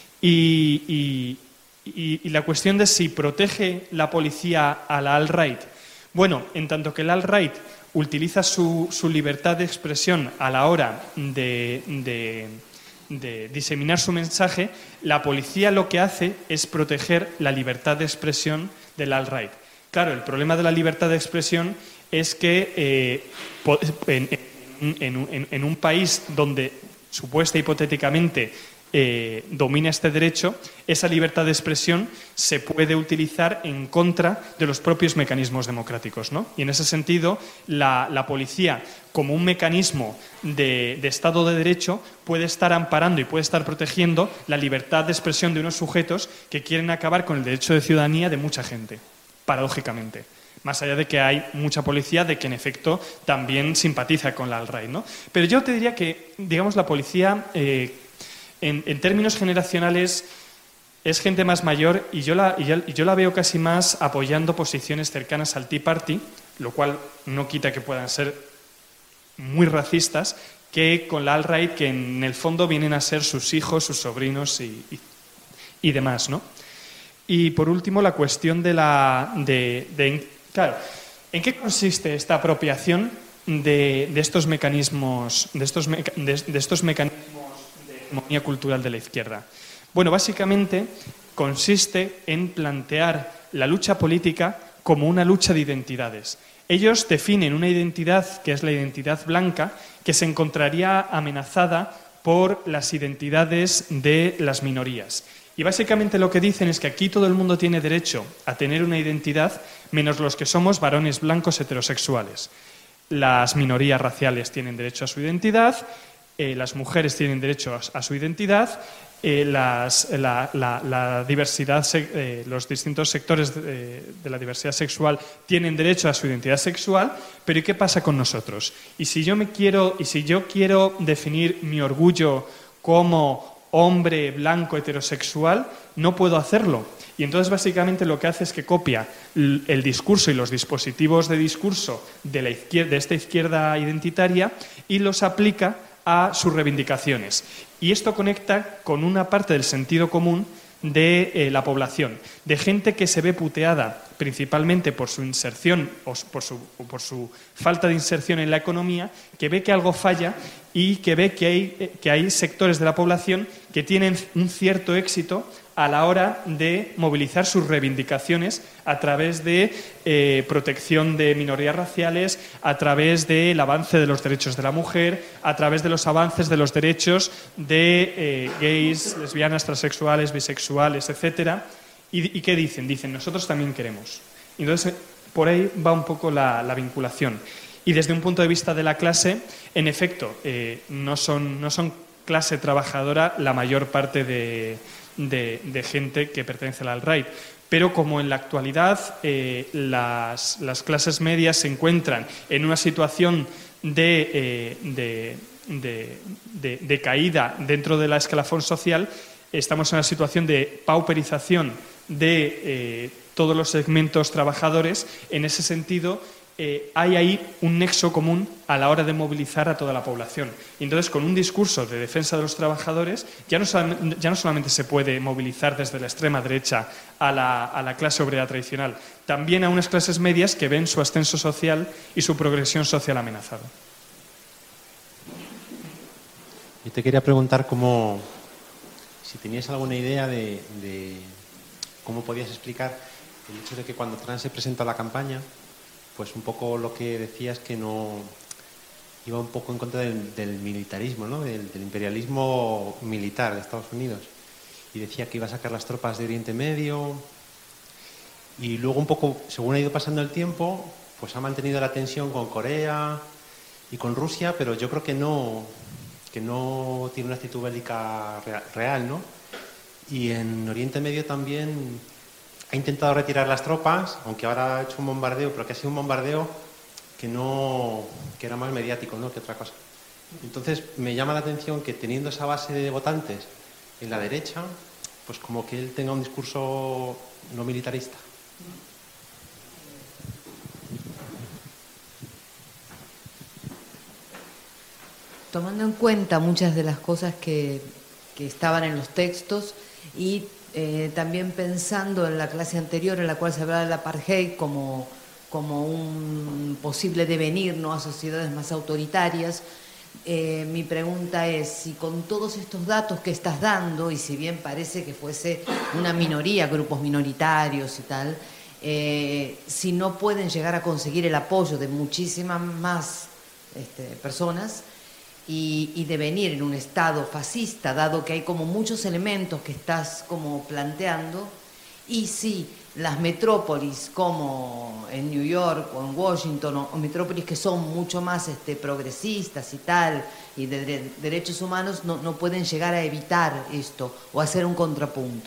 y, y, y, y la cuestión de si protege la policía a la alt-right. Bueno, en tanto que el alt-right utiliza su, su libertad de expresión a la hora de, de, de diseminar su mensaje, la policía lo que hace es proteger la libertad de expresión del alt-right. Claro, el problema de la libertad de expresión es que eh, en, en, en, en un país donde supuesta hipotéticamente eh, domina este derecho, esa libertad de expresión se puede utilizar en contra de los propios mecanismos democráticos, ¿no? Y en ese sentido, la, la policía, como un mecanismo de, de Estado de Derecho, puede estar amparando y puede estar protegiendo la libertad de expresión de unos sujetos que quieren acabar con el derecho de ciudadanía de mucha gente, paradójicamente. Más allá de que hay mucha policía de que, en efecto, también simpatiza con la alt-right, ¿no? Pero yo te diría que, digamos, la policía, eh, en, en términos generacionales, es gente más mayor y yo, la, y, yo, y yo la veo casi más apoyando posiciones cercanas al Tea Party, lo cual no quita que puedan ser muy racistas, que con la alt-right, que en el fondo vienen a ser sus hijos, sus sobrinos y, y, y demás, ¿no? Y, por último, la cuestión de la... de, de Claro, ¿en qué consiste esta apropiación de, de estos mecanismos, de estos, meca, de, de estos mecanismos de hegemonía cultural de la izquierda? Bueno, básicamente consiste en plantear la lucha política como una lucha de identidades. Ellos definen una identidad que es la identidad blanca, que se encontraría amenazada por las identidades de las minorías. Y básicamente lo que dicen es que aquí todo el mundo tiene derecho a tener una identidad, menos los que somos varones blancos heterosexuales. Las minorías raciales tienen derecho a su identidad, eh, las mujeres tienen derecho a, a su identidad, eh, las, la, la, la diversidad, eh, los distintos sectores de, de la diversidad sexual tienen derecho a su identidad sexual, pero ¿y qué pasa con nosotros? Y si yo me quiero, y si yo quiero definir mi orgullo como hombre blanco heterosexual, no puedo hacerlo. Y entonces básicamente lo que hace es que copia el discurso y los dispositivos de discurso de, la izquierda, de esta izquierda identitaria y los aplica a sus reivindicaciones. Y esto conecta con una parte del sentido común de eh, la población, de gente que se ve puteada principalmente por su inserción o por su, o por su falta de inserción en la economía, que ve que algo falla y que ve que hay, eh, que hay sectores de la población que tienen un cierto éxito a la hora de movilizar sus reivindicaciones a través de eh, protección de minorías raciales, a través del avance de los derechos de la mujer, a través de los avances de los derechos de eh, gays, lesbianas, transexuales, bisexuales, etcétera. ¿Y, ¿Y qué dicen? Dicen, nosotros también queremos. Entonces, por ahí va un poco la, la vinculación. Y desde un punto de vista de la clase, en efecto, eh, no son, no son clase trabajadora la mayor parte de... De, de gente que pertenece al alt-right. Pero como en la actualidad eh, las, las clases medias se encuentran en una situación de, eh, de, de, de, de caída dentro de la escalafón social, estamos en una situación de pauperización de eh, todos los segmentos trabajadores. En ese sentido, Eh, hay ahí un nexo común a la hora de movilizar a toda la población. Y entonces, con un discurso de defensa de los trabajadores, ya no, ya no solamente se puede movilizar desde la extrema derecha a la, a la clase obrera tradicional, también a unas clases medias que ven su ascenso social y su progresión social amenazado. Yo te quería preguntar cómo, si tenías alguna idea de, de cómo podías explicar el hecho de que cuando Trump se presentó a la campaña, pues un poco lo que decías que no, iba un poco en contra del, del militarismo, ¿no? del, del imperialismo militar de Estados Unidos. Y decía que iba a sacar las tropas de Oriente Medio. Y luego un poco, según ha ido pasando el tiempo, pues ha mantenido la tensión con Corea y con Rusia, pero yo creo que no, que no tiene una actitud bélica real, ¿no? Y en Oriente Medio también ha intentado retirar las tropas, aunque ahora ha hecho un bombardeo, pero que ha sido un bombardeo que no, que era más mediático, ¿no?, que otra cosa. Entonces me llama la atención que teniendo esa base de votantes en la derecha, pues como que él tenga un discurso no militarista. Tomando en cuenta muchas de las cosas que, que estaban en los textos y eh, también pensando en la clase anterior en la cual se hablaba del apartheid como, como un posible devenir, ¿no?, a sociedades más autoritarias, eh, mi pregunta es si con todos estos datos que estás dando, y si bien parece que fuese una minoría, grupos minoritarios y tal, eh, si no pueden llegar a conseguir el apoyo de muchísimas más este, personas, Y, y devenir en un estado fascista, dado que hay como muchos elementos que estás como planteando, y si las metrópolis como en New York o en Washington, o, o metrópolis que son mucho más este, progresistas y tal, y de, de derechos humanos, no, no pueden llegar a evitar esto o hacer un contrapunto.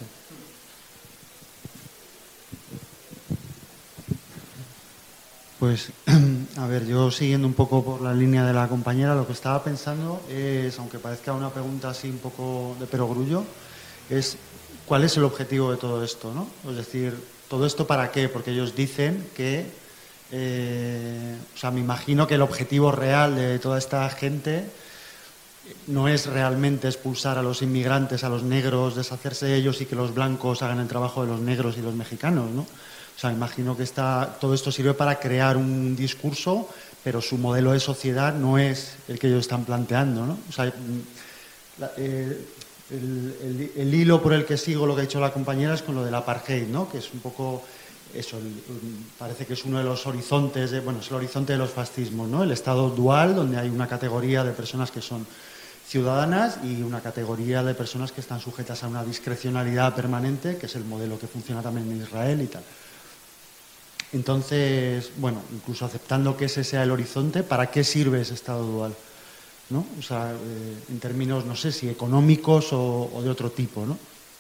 Pues, a ver, yo siguiendo un poco por la línea de la compañera, lo que estaba pensando es, aunque parezca una pregunta así un poco de perogrullo, es cuál es el objetivo de todo esto, ¿no? Es decir, ¿todo esto para qué? Porque ellos dicen que, eh, o sea, me imagino que el objetivo real de toda esta gente no es realmente expulsar a los inmigrantes, a los negros, deshacerse de ellos y que los blancos hagan el trabajo de los negros y los mexicanos, ¿no? O sea, imagino que está, todo esto sirve para crear un discurso, pero su modelo de sociedad no es el que ellos están planteando, ¿no? O sea, la, eh, el, el, el hilo por el que sigo lo que ha dicho la compañera es con lo del apartheid, ¿no? Que es un poco eso, el, parece que es uno de los horizontes, de, bueno, es el horizonte de los fascismos, ¿no? El estado dual, donde hay una categoría de personas que son ciudadanas y una categoría de personas que están sujetas a una discrecionalidad permanente, que es el modelo que funciona también en Israel y tal. Entonces, bueno, incluso aceptando que ese sea el horizonte, ¿para qué sirve ese estado dual? ¿No? O sea, eh, en términos, no sé si económicos o, o de otro tipo, ¿no?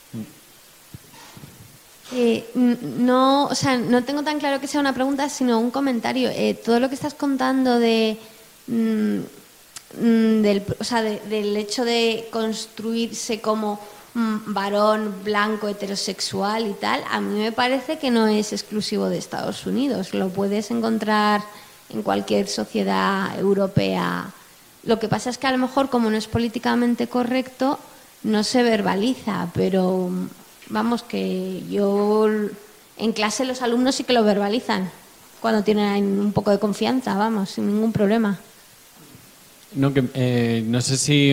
Eh, no, o sea, no tengo tan claro que sea una pregunta, sino un comentario. Eh, todo lo que estás contando de, mm, del, o sea, de, del hecho de construirse como varón blanco heterosexual y tal, a mí me parece que no es exclusivo de Estados Unidos, lo puedes encontrar en cualquier sociedad europea. Lo que pasa es que a lo mejor, como no es políticamente correcto, no se verbaliza, pero vamos, que yo en clase los alumnos sí que lo verbalizan cuando tienen un poco de confianza, vamos, sin ningún problema. No, que, eh, no sé si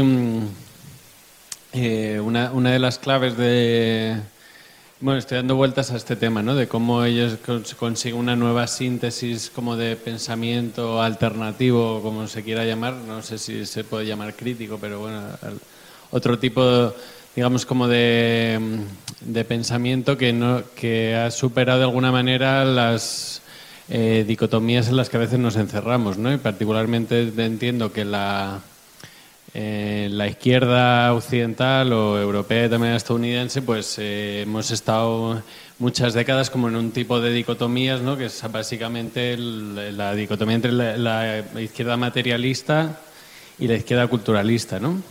Eh, una, una de las claves de... Bueno, estoy dando vueltas a este tema, ¿no? De cómo ellos cons consiguen una nueva síntesis como de pensamiento alternativo, como se quiera llamar. No sé si se puede llamar crítico, pero bueno, otro tipo, digamos, como de, de pensamiento que, no, que ha superado de alguna manera las eh, dicotomías en las que a veces nos encerramos, ¿no? Y particularmente entiendo que la... Eh, la izquierda occidental o europea y también estadounidense, pues eh, hemos estado muchas décadas como en un tipo de dicotomías, ¿no? Que es básicamente el, la dicotomía entre la, la izquierda materialista y la izquierda culturalista, ¿no?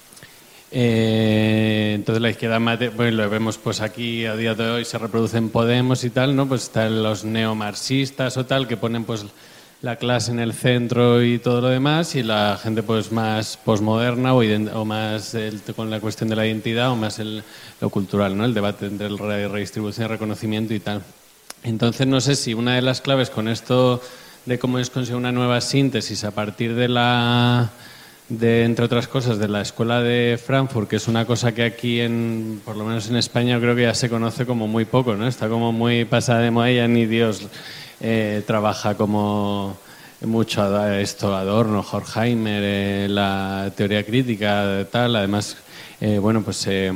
Eh, entonces la izquierda, bueno, lo vemos pues aquí a día de hoy, se reproducen Podemos y tal, ¿no? Pues están los neomarxistas o tal, que ponen pues la clase en el centro y todo lo demás, y la gente pues más posmoderna o, o más el, con la cuestión de la identidad o más el, lo cultural, ¿no? El debate entre el re, redistribución y reconocimiento y tal. Entonces no sé si una de las claves con esto de cómo es conseguir una nueva síntesis a partir de la de, entre otras cosas, de la escuela de Frankfurt, que es una cosa que aquí en, por lo menos en España, creo que ya se conoce como muy poco, ¿no? Está como muy pasada de moda, ya ni Dios Eh, trabaja como mucho a esto Adorno, Horkheimer, eh, la teoría crítica, tal. Además, eh, bueno, pues eh,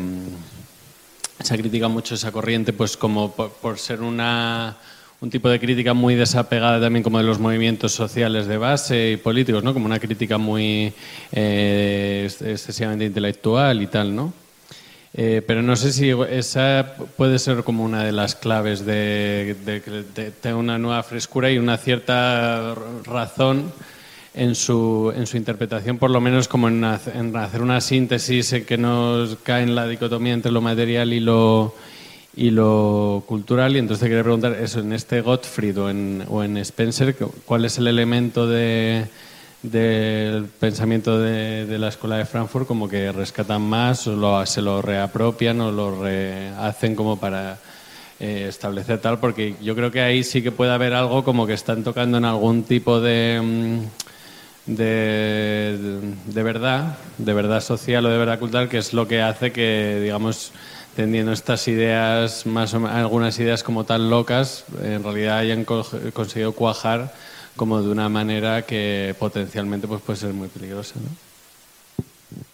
se ha criticado mucho esa corriente, pues como por, por ser una un tipo de crítica muy desapegada también como de los movimientos sociales de base y políticos, ¿no? Como una crítica muy eh, excesivamente intelectual y tal, ¿no? Eh, pero no sé si esa puede ser como una de las claves de, de, de, de una nueva frescura y una cierta razón en su, en su interpretación, por lo menos como en, en hacer una síntesis en que no cae en la dicotomía entre lo material y lo y lo cultural. Y entonces te quería preguntar eso, en este Gottfried o en, o en Spencer, ¿cuál es el elemento de, del pensamiento de, de la Escuela de Frankfurt como que rescatan más o lo, se lo reapropian o lo rehacen como para eh, establecer tal? Porque yo creo que ahí sí que puede haber algo como que están tocando en algún tipo de, de, de verdad, de verdad social o de verdad cultural, que es lo que hace que, digamos, tendiendo estas ideas, más o menos, algunas ideas como tan locas, en realidad hayan co conseguido cuajar como de una manera que potencialmente pues, puede ser muy peligrosa, ¿no?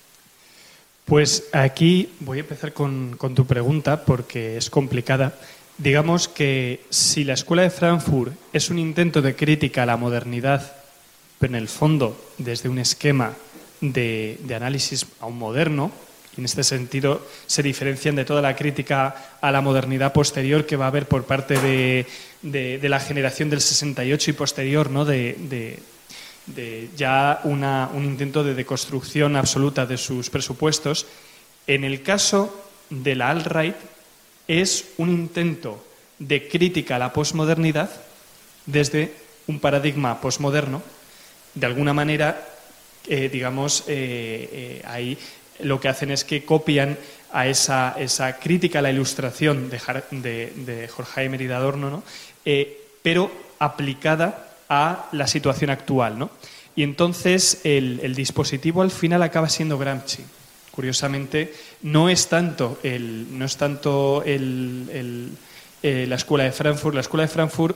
Pues aquí voy a empezar con, con tu pregunta porque es complicada. Digamos que si la Escuela de Frankfurt es un intento de crítica a la modernidad, pero en el fondo desde un esquema de, de análisis aún moderno, y en este sentido se diferencian de toda la crítica a la modernidad posterior que va a haber por parte de, de, de la generación del sesenta y ocho y posterior, ¿no? de, de, de ya una, un intento de deconstrucción absoluta de sus presupuestos. En el caso de la alt-right es un intento de crítica a la posmodernidad desde un paradigma posmoderno. De alguna manera, eh, digamos, eh, eh, ahí lo que hacen es que copian a esa, esa crítica a la ilustración de, de, de Horkheimer y de Adorno, ¿no? eh, pero aplicada a la situación actual, ¿no? Y entonces el, el dispositivo al final acaba siendo Gramsci. Curiosamente, no es tanto, el, no es tanto el, el, eh, la Escuela de Frankfurt. La Escuela de Frankfurt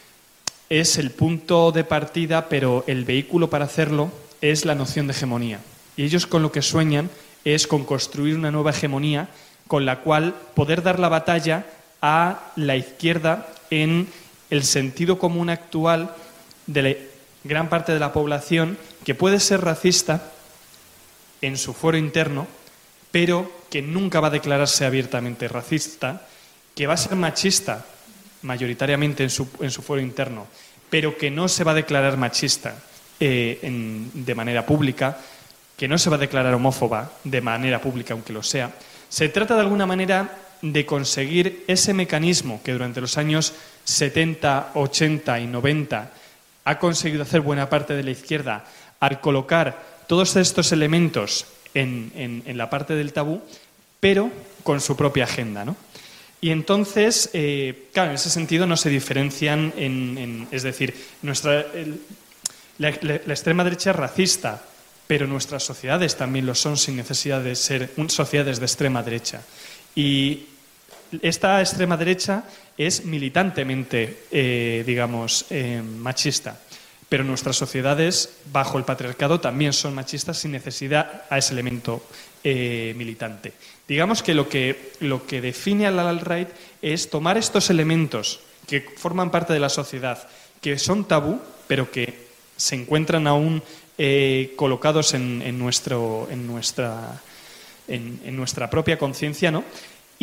es el punto de partida, pero el vehículo para hacerlo es la noción de hegemonía. Y ellos con lo que sueñan es con construir una nueva hegemonía con la cual poder dar la batalla a la izquierda en el sentido común actual de la gran parte de la población que puede ser racista en su foro interno, pero que nunca va a declararse abiertamente racista, que va a ser machista mayoritariamente en su, en su foro interno, pero que no se va a declarar machista eh, en, de manera pública, que no se va a declarar homófoba de manera pública, aunque lo sea. Se trata de alguna manera de conseguir ese mecanismo que durante los años setenta, ochenta y noventa ha conseguido hacer buena parte de la izquierda al colocar todos estos elementos en, en, en la parte del tabú, pero con su propia agenda, ¿no? Y entonces, eh, claro, en ese sentido no se diferencian, en, en, es decir, nuestra, el, la, la, la extrema derecha es racista, pero nuestras sociedades también lo son sin necesidad de ser sociedades de extrema derecha. Y esta extrema derecha es militantemente, eh, digamos, eh, machista, pero nuestras sociedades, bajo el patriarcado, también son machistas sin necesidad a ese elemento eh, militante. Digamos que lo, que lo que define al alt-right es tomar estos elementos que forman parte de la sociedad, que son tabú, pero que se encuentran aún Eh, colocados en, en, nuestro, en, nuestra, en, en nuestra propia conciencia, ¿no?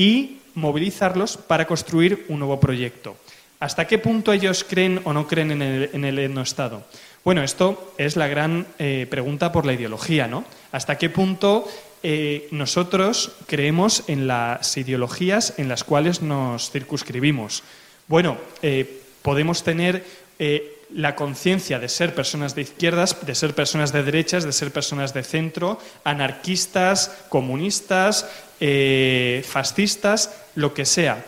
Y movilizarlos para construir un nuevo proyecto. ¿Hasta qué punto ellos creen o no creen en el, en el etnoestado? Bueno, esto es la gran eh, pregunta por la ideología, ¿no? ¿Hasta qué punto eh, nosotros creemos en las ideologías en las cuales nos circunscribimos? Bueno, eh, podemos tener eh, la conciencia de ser personas de izquierdas, de ser personas de derechas, de ser personas de centro, anarquistas, comunistas, eh, fascistas, lo que sea.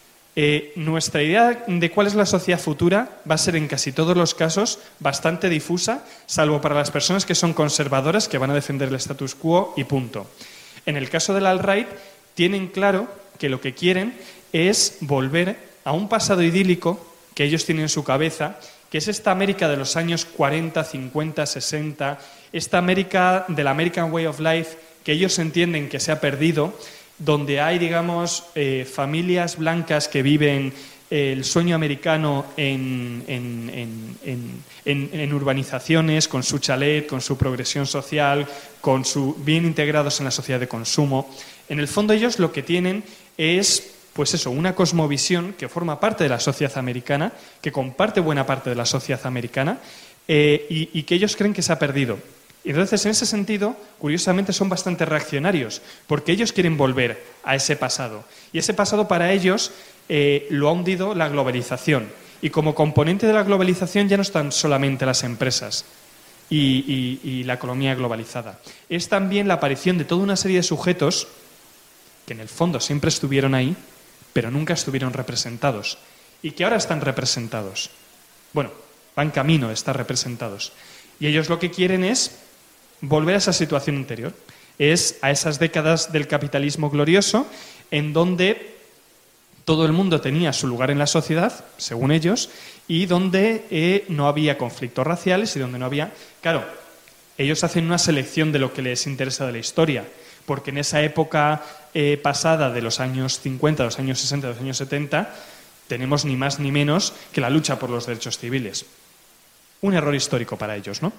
Eh, nuestra idea de cuál es la sociedad futura va a ser en casi todos los casos bastante difusa, salvo para las personas que son conservadoras, que van a defender el status quo y punto. En el caso del alt-right, tienen claro que lo que quieren es volver a un pasado idílico que ellos tienen en su cabeza, que es esta América de los años cuarenta, cincuenta, sesenta, esta América del American Way of Life que ellos entienden que se ha perdido, donde hay, digamos, eh, familias blancas que viven el sueño americano en, en, en, en, en, en urbanizaciones, con su chalet, con su progresión social, con su, bien integrados en la sociedad de consumo. En el fondo ellos lo que tienen es, pues eso, una cosmovisión que forma parte de la sociedad americana, que comparte buena parte de la sociedad americana eh, y, y que ellos creen que se ha perdido. Y entonces, en ese sentido, curiosamente son bastante reaccionarios, porque ellos quieren volver a ese pasado. Y ese pasado para ellos eh, lo ha hundido la globalización. Y como componente de la globalización ya no están solamente las empresas y, y, y la economía globalizada. Es también la aparición de toda una serie de sujetos que en el fondo siempre estuvieron ahí, pero nunca estuvieron representados. Y que ahora están representados. Bueno, van camino de estar representados. Y ellos lo que quieren es volver a esa situación anterior, es a esas décadas del capitalismo glorioso en donde todo el mundo tenía su lugar en la sociedad, según ellos, y donde eh, no había conflictos raciales y donde no había... Claro, ellos hacen una selección de lo que les interesa de la historia, porque en esa época eh, pasada de los años cincuenta, de los años sesenta, de los años setenta, tenemos ni más ni menos que la lucha por los derechos civiles. Un error histórico para ellos, ¿no?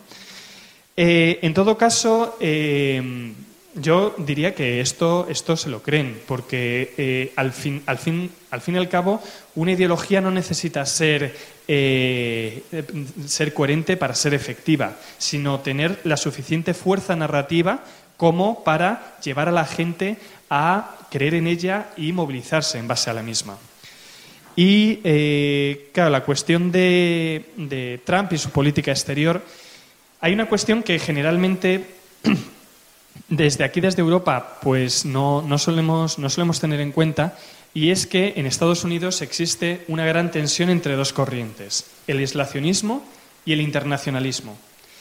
Eh, en todo caso, eh, yo diría que esto, esto se lo creen, porque eh, al, fin, al, fin, al fin y al cabo una ideología no necesita ser, eh, ser coherente para ser efectiva, sino tener la suficiente fuerza narrativa como para llevar a la gente a creer en ella y movilizarse en base a la misma. Y, eh, claro, la cuestión de, de Trump y su política exterior, hay una cuestión que generalmente desde aquí, desde Europa, pues no, no, solemos, no solemos tener en cuenta, y es que en Estados Unidos existe una gran tensión entre dos corrientes, el aislacionismo y el internacionalismo.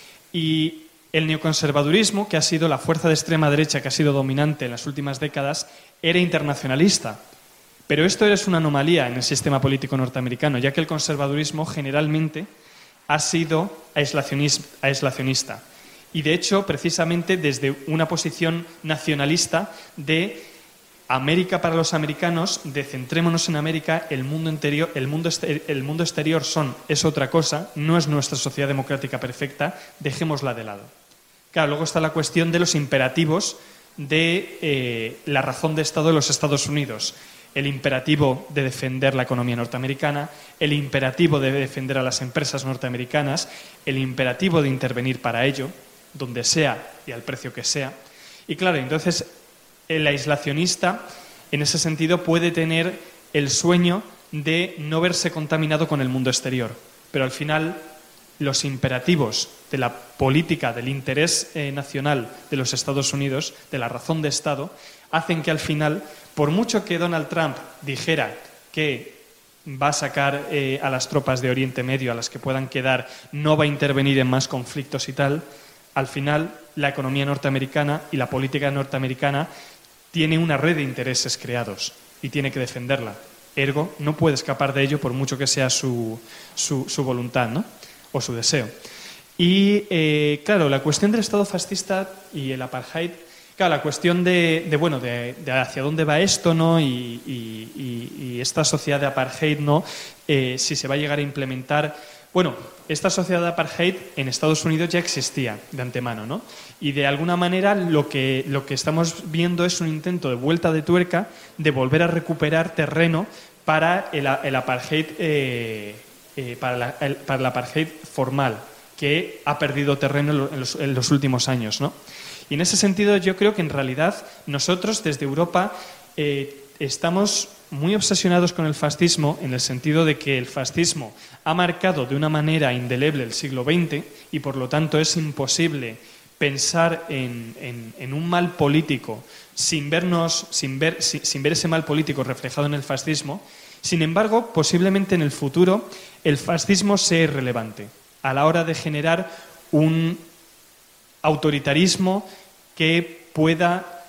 Y el neoconservadurismo, que ha sido la fuerza de extrema derecha que ha sido dominante en las últimas décadas, era internacionalista. Pero esto es una anomalía en el sistema político norteamericano, ya que el conservadurismo generalmente ha sido aislacionista. Y de hecho, precisamente desde una posición nacionalista de América para los americanos, de centrémonos en América, el mundo interior, el mundo, el mundo exterior son, es otra cosa, no es nuestra sociedad democrática perfecta, dejémosla de lado. Claro, luego está la cuestión de los imperativos de eh, la razón de Estado de los Estados Unidos. El imperativo de defender la economía norteamericana, el imperativo de defender a las empresas norteamericanas, el imperativo de intervenir para ello, donde sea y al precio que sea. Y claro, entonces el aislacionista, en ese sentido, puede tener el sueño de no verse contaminado con el mundo exterior. Pero al final, los imperativos de la política, del interés eh, nacional de los Estados Unidos, de la razón de Estado, hacen que al final, por mucho que Donald Trump dijera que va a sacar eh, a las tropas de Oriente Medio, a las que puedan quedar, no va a intervenir en más conflictos y tal, al final la economía norteamericana y la política norteamericana tiene una red de intereses creados y tiene que defenderla. Ergo, no puede escapar de ello por mucho que sea su, su, su voluntad, ¿no? O su deseo. Y, eh, claro, la cuestión del Estado fascista y el apartheid, claro, la cuestión de, de bueno, de, de hacia dónde va esto, ¿no? Y, y, y, y esta sociedad de apartheid, ¿no? Eh, si se va a llegar a implementar. Bueno, esta sociedad de apartheid en Estados Unidos ya existía de antemano, ¿no? Y de alguna manera lo que, lo que estamos viendo es un intento de vuelta de tuerca de volver a recuperar terreno para el, el apartheid, eh, eh, para, la, el, para el apartheid formal, que ha perdido terreno en los, en los últimos años, ¿no? Y en ese sentido yo creo que en realidad nosotros desde Europa eh, estamos muy obsesionados con el fascismo en el sentido de que el fascismo ha marcado de una manera indeleble el siglo veinte y por lo tanto es imposible pensar en, en, en un mal político sin, vernos, sin, ver, sin, sin ver ese mal político reflejado en el fascismo. Sin embargo, posiblemente en el futuro el fascismo sea irrelevante a la hora de generar un autoritarismo que pueda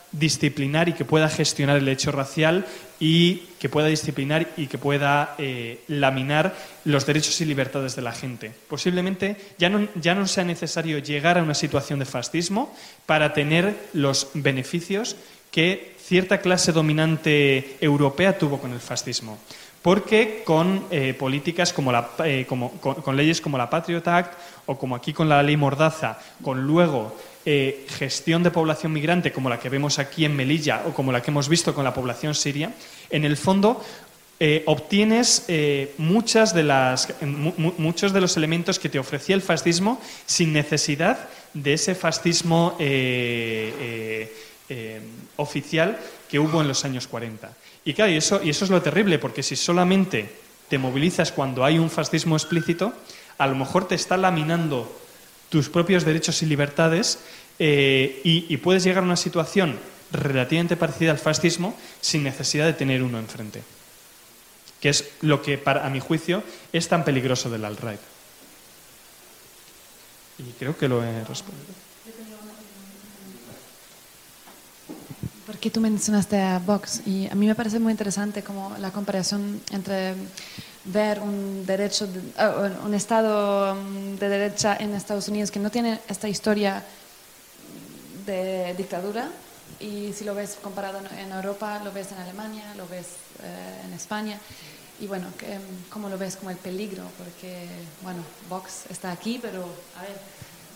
disciplinar y que pueda gestionar el hecho racial y que pueda disciplinar y que pueda eh, laminar los derechos y libertades de la gente. Posiblemente ya no, ya no sea necesario llegar a una situación de fascismo para tener los beneficios que cierta clase dominante europea tuvo con el fascismo. Porque con eh, políticas como, la, eh, como con, con leyes como la Patriot Act o como aquí con la ley Mordaza, con luego eh, gestión de población migrante como la que vemos aquí en Melilla o como la que hemos visto con la población siria, en el fondo eh, obtienes eh, muchas de las, mu muchos de los elementos que te ofrecía el fascismo sin necesidad de ese fascismo eh, eh, eh, oficial que hubo en los años cuarenta. Y claro, y eso, y eso es lo terrible, porque si solamente te movilizas cuando hay un fascismo explícito, a lo mejor te está laminando tus propios derechos y libertades eh, y, y puedes llegar a una situación relativamente parecida al fascismo sin necesidad de tener uno enfrente. Que es lo que, para, a mi juicio, es tan peligroso del alt-right. Y creo que lo he respondido. Porque tú mencionaste a Vox y a mí me parece muy interesante como la comparación entre ver un derecho, de, uh, un Estado de derecha en Estados Unidos que no tiene esta historia de dictadura y si lo ves comparado en Europa, lo ves en Alemania, lo ves uh, en España y bueno, que, ¿cómo lo ves como el peligro? Porque bueno, Vox está aquí, pero a ver.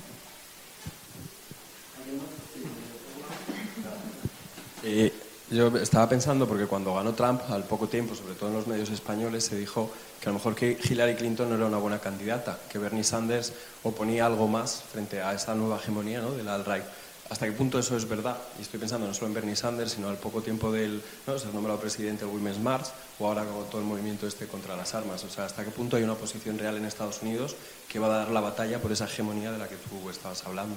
Eh, yo estaba pensando, porque cuando ganó Trump, al poco tiempo, sobre todo en los medios españoles, se dijo que a lo mejor que Hillary Clinton no era una buena candidata, que Bernie Sanders oponía algo más frente a esta nueva hegemonía, ¿no?, de la alt-right. ¿Hasta qué punto eso es verdad? Y estoy pensando no solo en Bernie Sanders, sino al poco tiempo del, ¿no?, ser nombrado presidente del Women's March o ahora con todo el movimiento este contra las armas. O sea, ¿hasta qué punto hay una oposición real en Estados Unidos que va a dar la batalla por esa hegemonía de la que tú estabas hablando?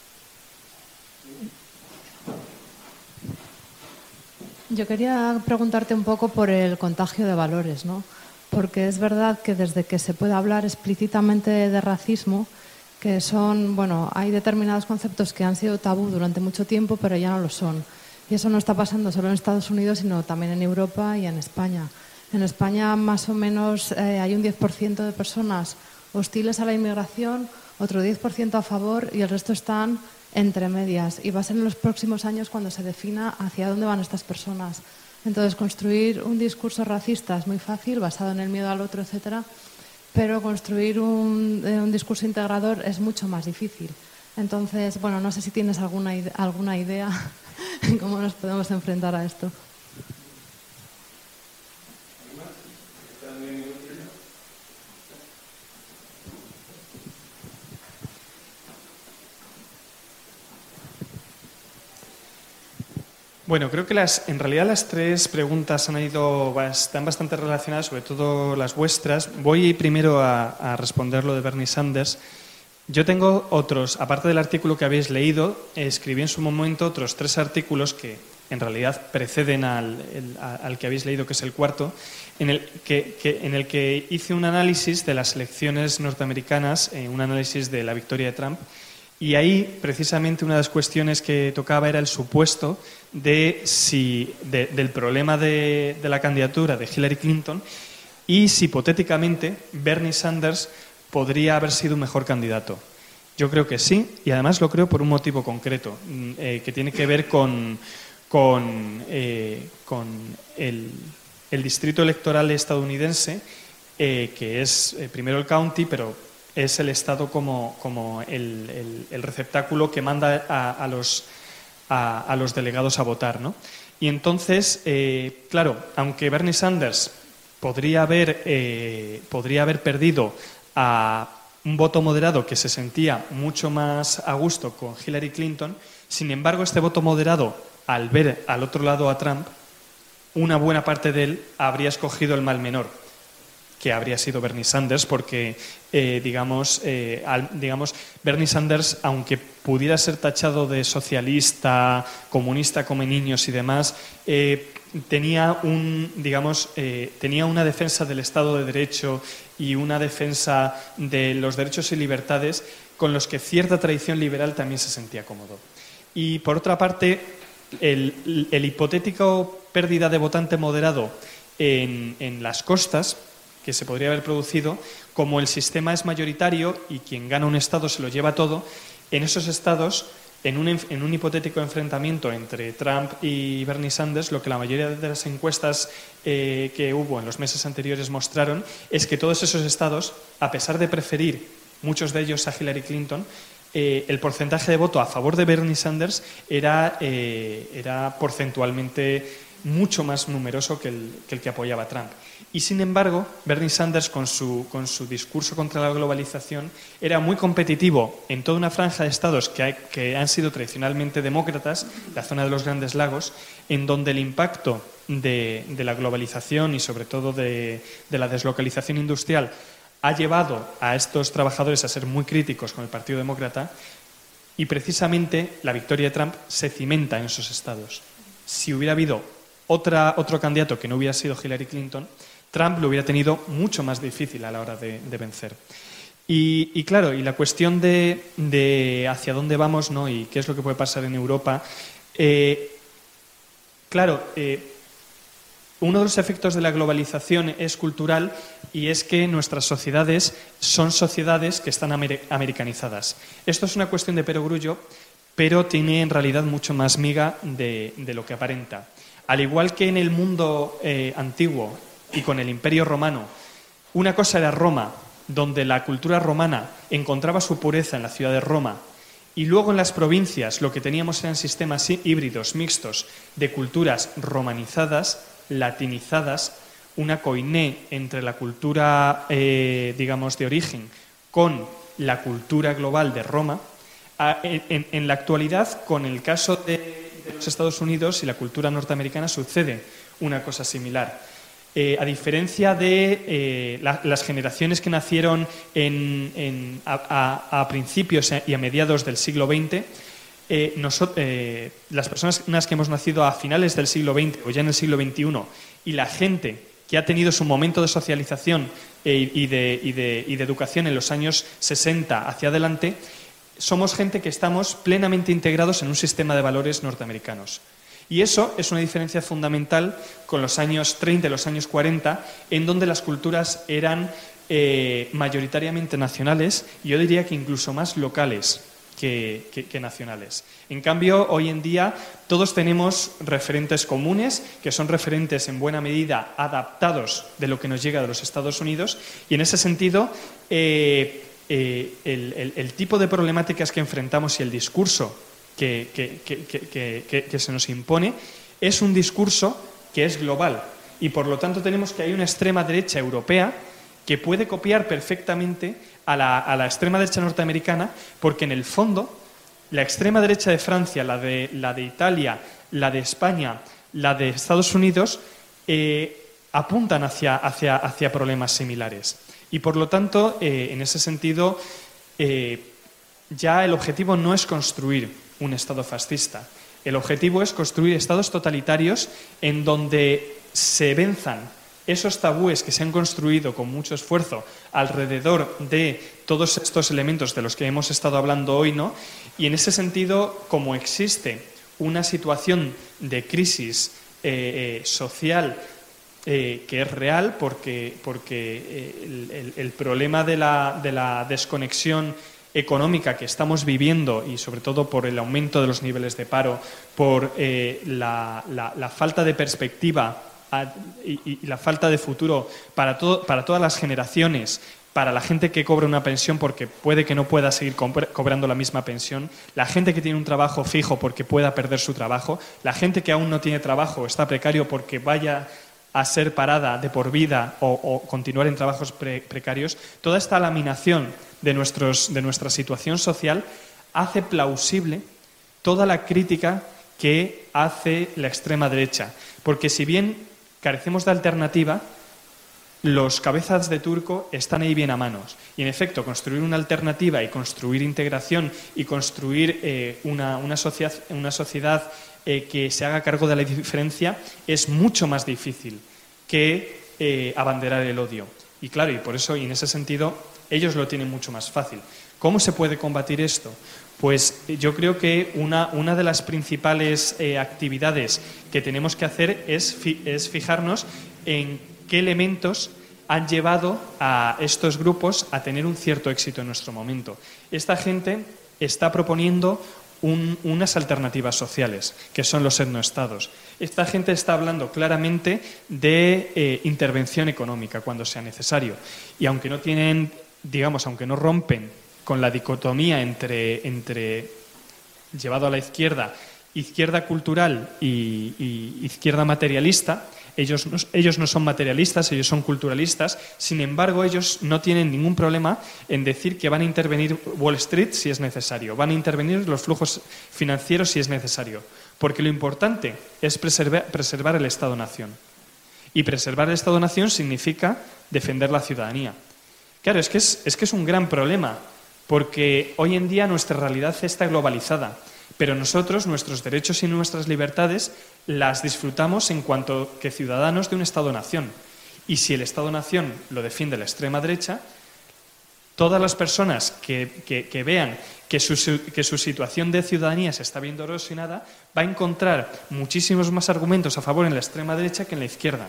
Yo quería preguntarte un poco por el contagio de valores, ¿no? Porque es verdad que desde que se puede hablar explícitamente de racismo, que son, bueno, hay determinados conceptos que han sido tabú durante mucho tiempo, pero ya no lo son. Y eso no está pasando solo en Estados Unidos, sino también en Europa y en España. En España más o menos eh, hay un diez por ciento de personas hostiles a la inmigración, otro diez por ciento a favor y el resto están entre medias, y va a ser en los próximos años cuando se defina hacia dónde van estas personas. Entonces, construir un discurso racista es muy fácil, basado en el miedo al otro, etcétera, pero construir un, eh, un discurso integrador es mucho más difícil. Entonces, bueno, no sé si tienes alguna, ide- alguna idea en cómo nos podemos enfrentar a esto. Bueno, creo que las, en realidad las tres preguntas han ido, están bastante relacionadas, sobre todo las vuestras. Voy primero a, a responder lo de Bernie Sanders. Yo tengo otros, aparte del artículo que habéis leído, escribí en su momento otros tres artículos que en realidad preceden al, el, al que habéis leído, que es el cuarto, en el que, que, en el que hice un análisis de las elecciones norteamericanas, eh, un análisis de la victoria de Trump. Y ahí, precisamente, una de las cuestiones que tocaba era el supuesto de si, de, del problema de, de la candidatura de Hillary Clinton y si, hipotéticamente, Bernie Sanders podría haber sido un mejor candidato. Yo creo que sí, y además lo creo por un motivo concreto, eh, que tiene que ver con, con, eh, con el, el distrito electoral estadounidense, eh, que es eh, primero el county, pero es el Estado como, como el, el, el receptáculo que manda a, a, los, a, a los delegados a votar, ¿no? Y entonces, eh, claro, aunque Bernie Sanders podría haber, eh, podría haber perdido a un voto moderado que se sentía mucho más a gusto con Hillary Clinton, sin embargo, este voto moderado, al ver al otro lado a Trump, una buena parte de él habría escogido el mal menor, que habría sido Bernie Sanders, porque, eh, digamos, eh, al, digamos, Bernie Sanders, aunque pudiera ser tachado de socialista, comunista, come niños y demás, eh, tenía un, digamos, eh, tenía una defensa del Estado de Derecho y una defensa de los derechos y libertades con los que cierta tradición liberal también se sentía cómodo. Y, por otra parte, el, el hipotético pérdida de votante moderado en, en las costas que se podría haber producido, como el sistema es mayoritario y quien gana un estado se lo lleva todo, en esos estados, en un, en un hipotético enfrentamiento entre Trump y Bernie Sanders, lo que la mayoría de las encuestas eh, que hubo en los meses anteriores mostraron es que todos esos estados, a pesar de preferir muchos de ellos a Hillary Clinton, eh, el porcentaje de voto a favor de Bernie Sanders era, eh, era porcentualmente mucho más numeroso que el, que el que apoyaba a Trump. Y sin embargo, Bernie Sanders, con su, con su discurso contra la globalización, era muy competitivo en toda una franja de estados que, hay, que han sido tradicionalmente demócratas, la zona de los Grandes Lagos, en donde el impacto de, de la globalización y sobre todo de, de la deslocalización industrial ha llevado a estos trabajadores a ser muy críticos con el Partido Demócrata, y precisamente la victoria de Trump se cimenta en esos estados. Si hubiera habido otra, otro candidato que no hubiera sido Hillary Clinton, Trump lo hubiera tenido mucho más difícil a la hora de, de vencer. Y, y claro, y la cuestión de, de hacia dónde vamos, ¿no?, y qué es lo que puede pasar en Europa, eh, claro, eh, uno de los efectos de la globalización es cultural, y es que nuestras sociedades son sociedades que están amer- americanizadas. Esto es una cuestión de perogrullo, pero tiene en realidad mucho más miga de, de lo que aparenta. Al igual que en el mundo eh, antiguo y con el Imperio Romano, una cosa era Roma, donde la cultura romana encontraba su pureza en la ciudad de Roma, y luego en las provincias lo que teníamos eran sistemas híbridos, mixtos, de culturas romanizadas, latinizadas, una coiné entre la cultura, eh, digamos, de origen con la cultura global de Roma. En, en, en la actualidad, con el caso de, de los Estados Unidos y la cultura norteamericana, sucede una cosa similar. Eh, a diferencia de eh, la, las generaciones que nacieron en, en, a, a, a principios y a mediados del siglo veinte, eh, nosotros, eh, las personas que hemos nacido a finales del siglo veinte o ya en el siglo veintiuno, y la gente que ha tenido su momento de socialización eh, y, de, y, de, y de educación en los años sesenta hacia adelante, somos gente que estamos plenamente integrados en un sistema de valores norteamericanos. Y eso es una diferencia fundamental con los años treinta y los años cuarenta, en donde las culturas eran eh, mayoritariamente nacionales, y yo diría que incluso más locales que, que, que nacionales. En cambio, hoy en día todos tenemos referentes comunes, que son referentes en buena medida adaptados de lo que nos llega de los Estados Unidos, y en ese sentido eh, eh, el, el, el tipo de problemáticas que enfrentamos y el discurso que, que, que, que, que, que se nos impone es un discurso que es global, y por lo tanto tenemos que hay una extrema derecha europea que puede copiar perfectamente a la, a la extrema derecha norteamericana, porque en el fondo la extrema derecha de Francia, la de, la de Italia, la de España, la de Estados Unidos, eh, apuntan hacia, hacia, hacia problemas similares. Y por lo tanto, eh, en ese sentido, eh, ya el objetivo no es construir un Estado fascista. El objetivo es construir estados totalitarios en donde se venzan esos tabúes que se han construido con mucho esfuerzo alrededor de todos estos elementos de los que hemos estado hablando hoy, ¿no? Y en ese sentido, como existe una situación de crisis eh, eh, social eh, que es real, porque, porque eh, el, el, el problema de la, de la desconexión económica que estamos viviendo, y sobre todo por el aumento de los niveles de paro, por eh, la, la, la falta de perspectiva y, y la falta de futuro para, todo, para todas las generaciones, para la gente que cobra una pensión porque puede que no pueda seguir cobrando la misma pensión, la gente que tiene un trabajo fijo porque pueda perder su trabajo, la gente que aún no tiene trabajo, está precario porque vaya a ser parada de por vida o, o continuar en trabajos pre precarios, toda esta laminación de, nuestros, de nuestra situación social hace plausible toda la crítica que hace la extrema derecha. Porque si bien carecemos de alternativa, los cabezas de turco están ahí bien a manos. Y en efecto, construir una alternativa y construir integración y construir eh, una, una sociedad, una sociedad eh, que se haga cargo de la diferencia es mucho más difícil que eh, abanderar el odio. Y claro, y por eso, y en ese sentido, ellos lo tienen mucho más fácil. ¿Cómo se puede combatir esto? Pues yo creo que una, una de las principales eh, actividades que tenemos que hacer es, fi, es fijarnos en qué elementos han llevado a estos grupos a tener un cierto éxito en nuestro momento. Esta gente está proponiendo un, unas alternativas sociales, que son los etnoestados. Esta gente está hablando claramente de eh, intervención económica cuando sea necesario. Y aunque no tienen, digamos, aunque no rompen con la dicotomía entre, entre llevado a la izquierda, izquierda cultural y, y izquierda materialista, ellos no, ellos no son materialistas, ellos son culturalistas, sin embargo ellos no tienen ningún problema en decir que van a intervenir Wall Street si es necesario, van a intervenir los flujos financieros si es necesario, porque lo importante es preservar, preservar el Estado-Nación. Y preservar el Estado-Nación significa defender la ciudadanía. Claro, es que es, es que es un gran problema, porque hoy en día nuestra realidad está globalizada, pero nosotros, nuestros derechos y nuestras libertades, las disfrutamos en cuanto que ciudadanos de un Estado-Nación. Y si el Estado-Nación lo defiende la extrema derecha, todas las personas que, que, que vean que su, que su situación de ciudadanía se está viendo erosionada, va a encontrar muchísimos más argumentos a favor en la extrema derecha que en la izquierda.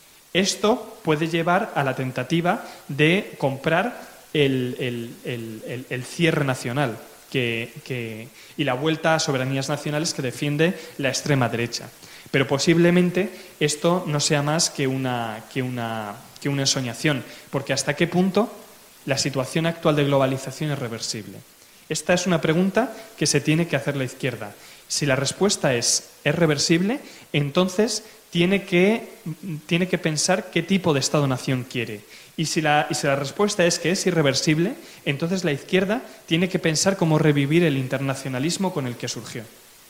Esto puede llevar a la tentativa de comprar el, el, el, el, el cierre nacional que, que, y la vuelta a soberanías nacionales que defiende la extrema derecha. Pero posiblemente esto no sea más que una, que una, que una ensoñación, porque ¿hasta qué punto la situación actual de globalización es reversible? Esta es una pregunta que se tiene que hacer la izquierda. Si la respuesta es ¿es reversible?, entonces tiene que, tiene que pensar qué tipo de Estado-Nación quiere. Y si, la, y si la respuesta es que es irreversible, entonces la izquierda tiene que pensar cómo revivir el internacionalismo con el que surgió.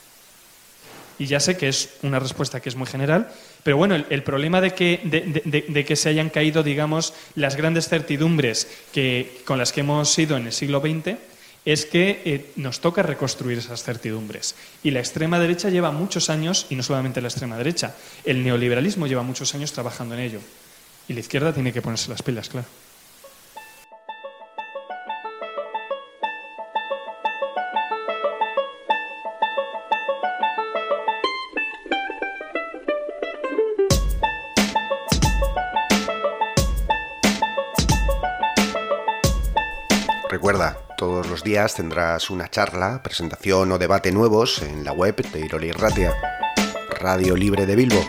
Y ya sé que es una respuesta que es muy general, pero bueno, el, el problema de que, de, de, de que se hayan caído, digamos, las grandes certidumbres que, con las que hemos sido en el siglo veinte es que eh, nos toca reconstruir esas certidumbres. Y la extrema derecha lleva muchos años, y no solamente la extrema derecha, el neoliberalismo lleva muchos años trabajando en ello. Y la izquierda tiene que ponerse las pilas, claro. Recuerda, todos los días tendrás una charla, presentación o debate nuevos en la web de Irola Irratia, Radio Libre de Bilbo.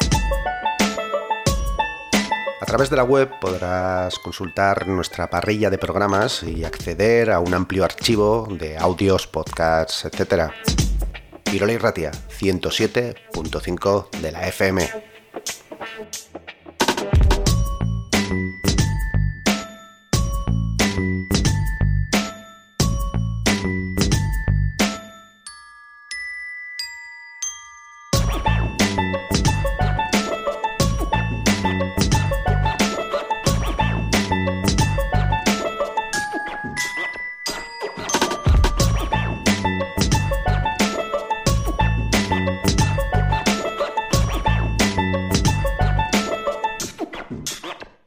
A través de la web podrás consultar nuestra parrilla de programas y acceder a un amplio archivo de audios, podcasts, etcétera. Irola Irratia, ciento siete punto cinco de la F M.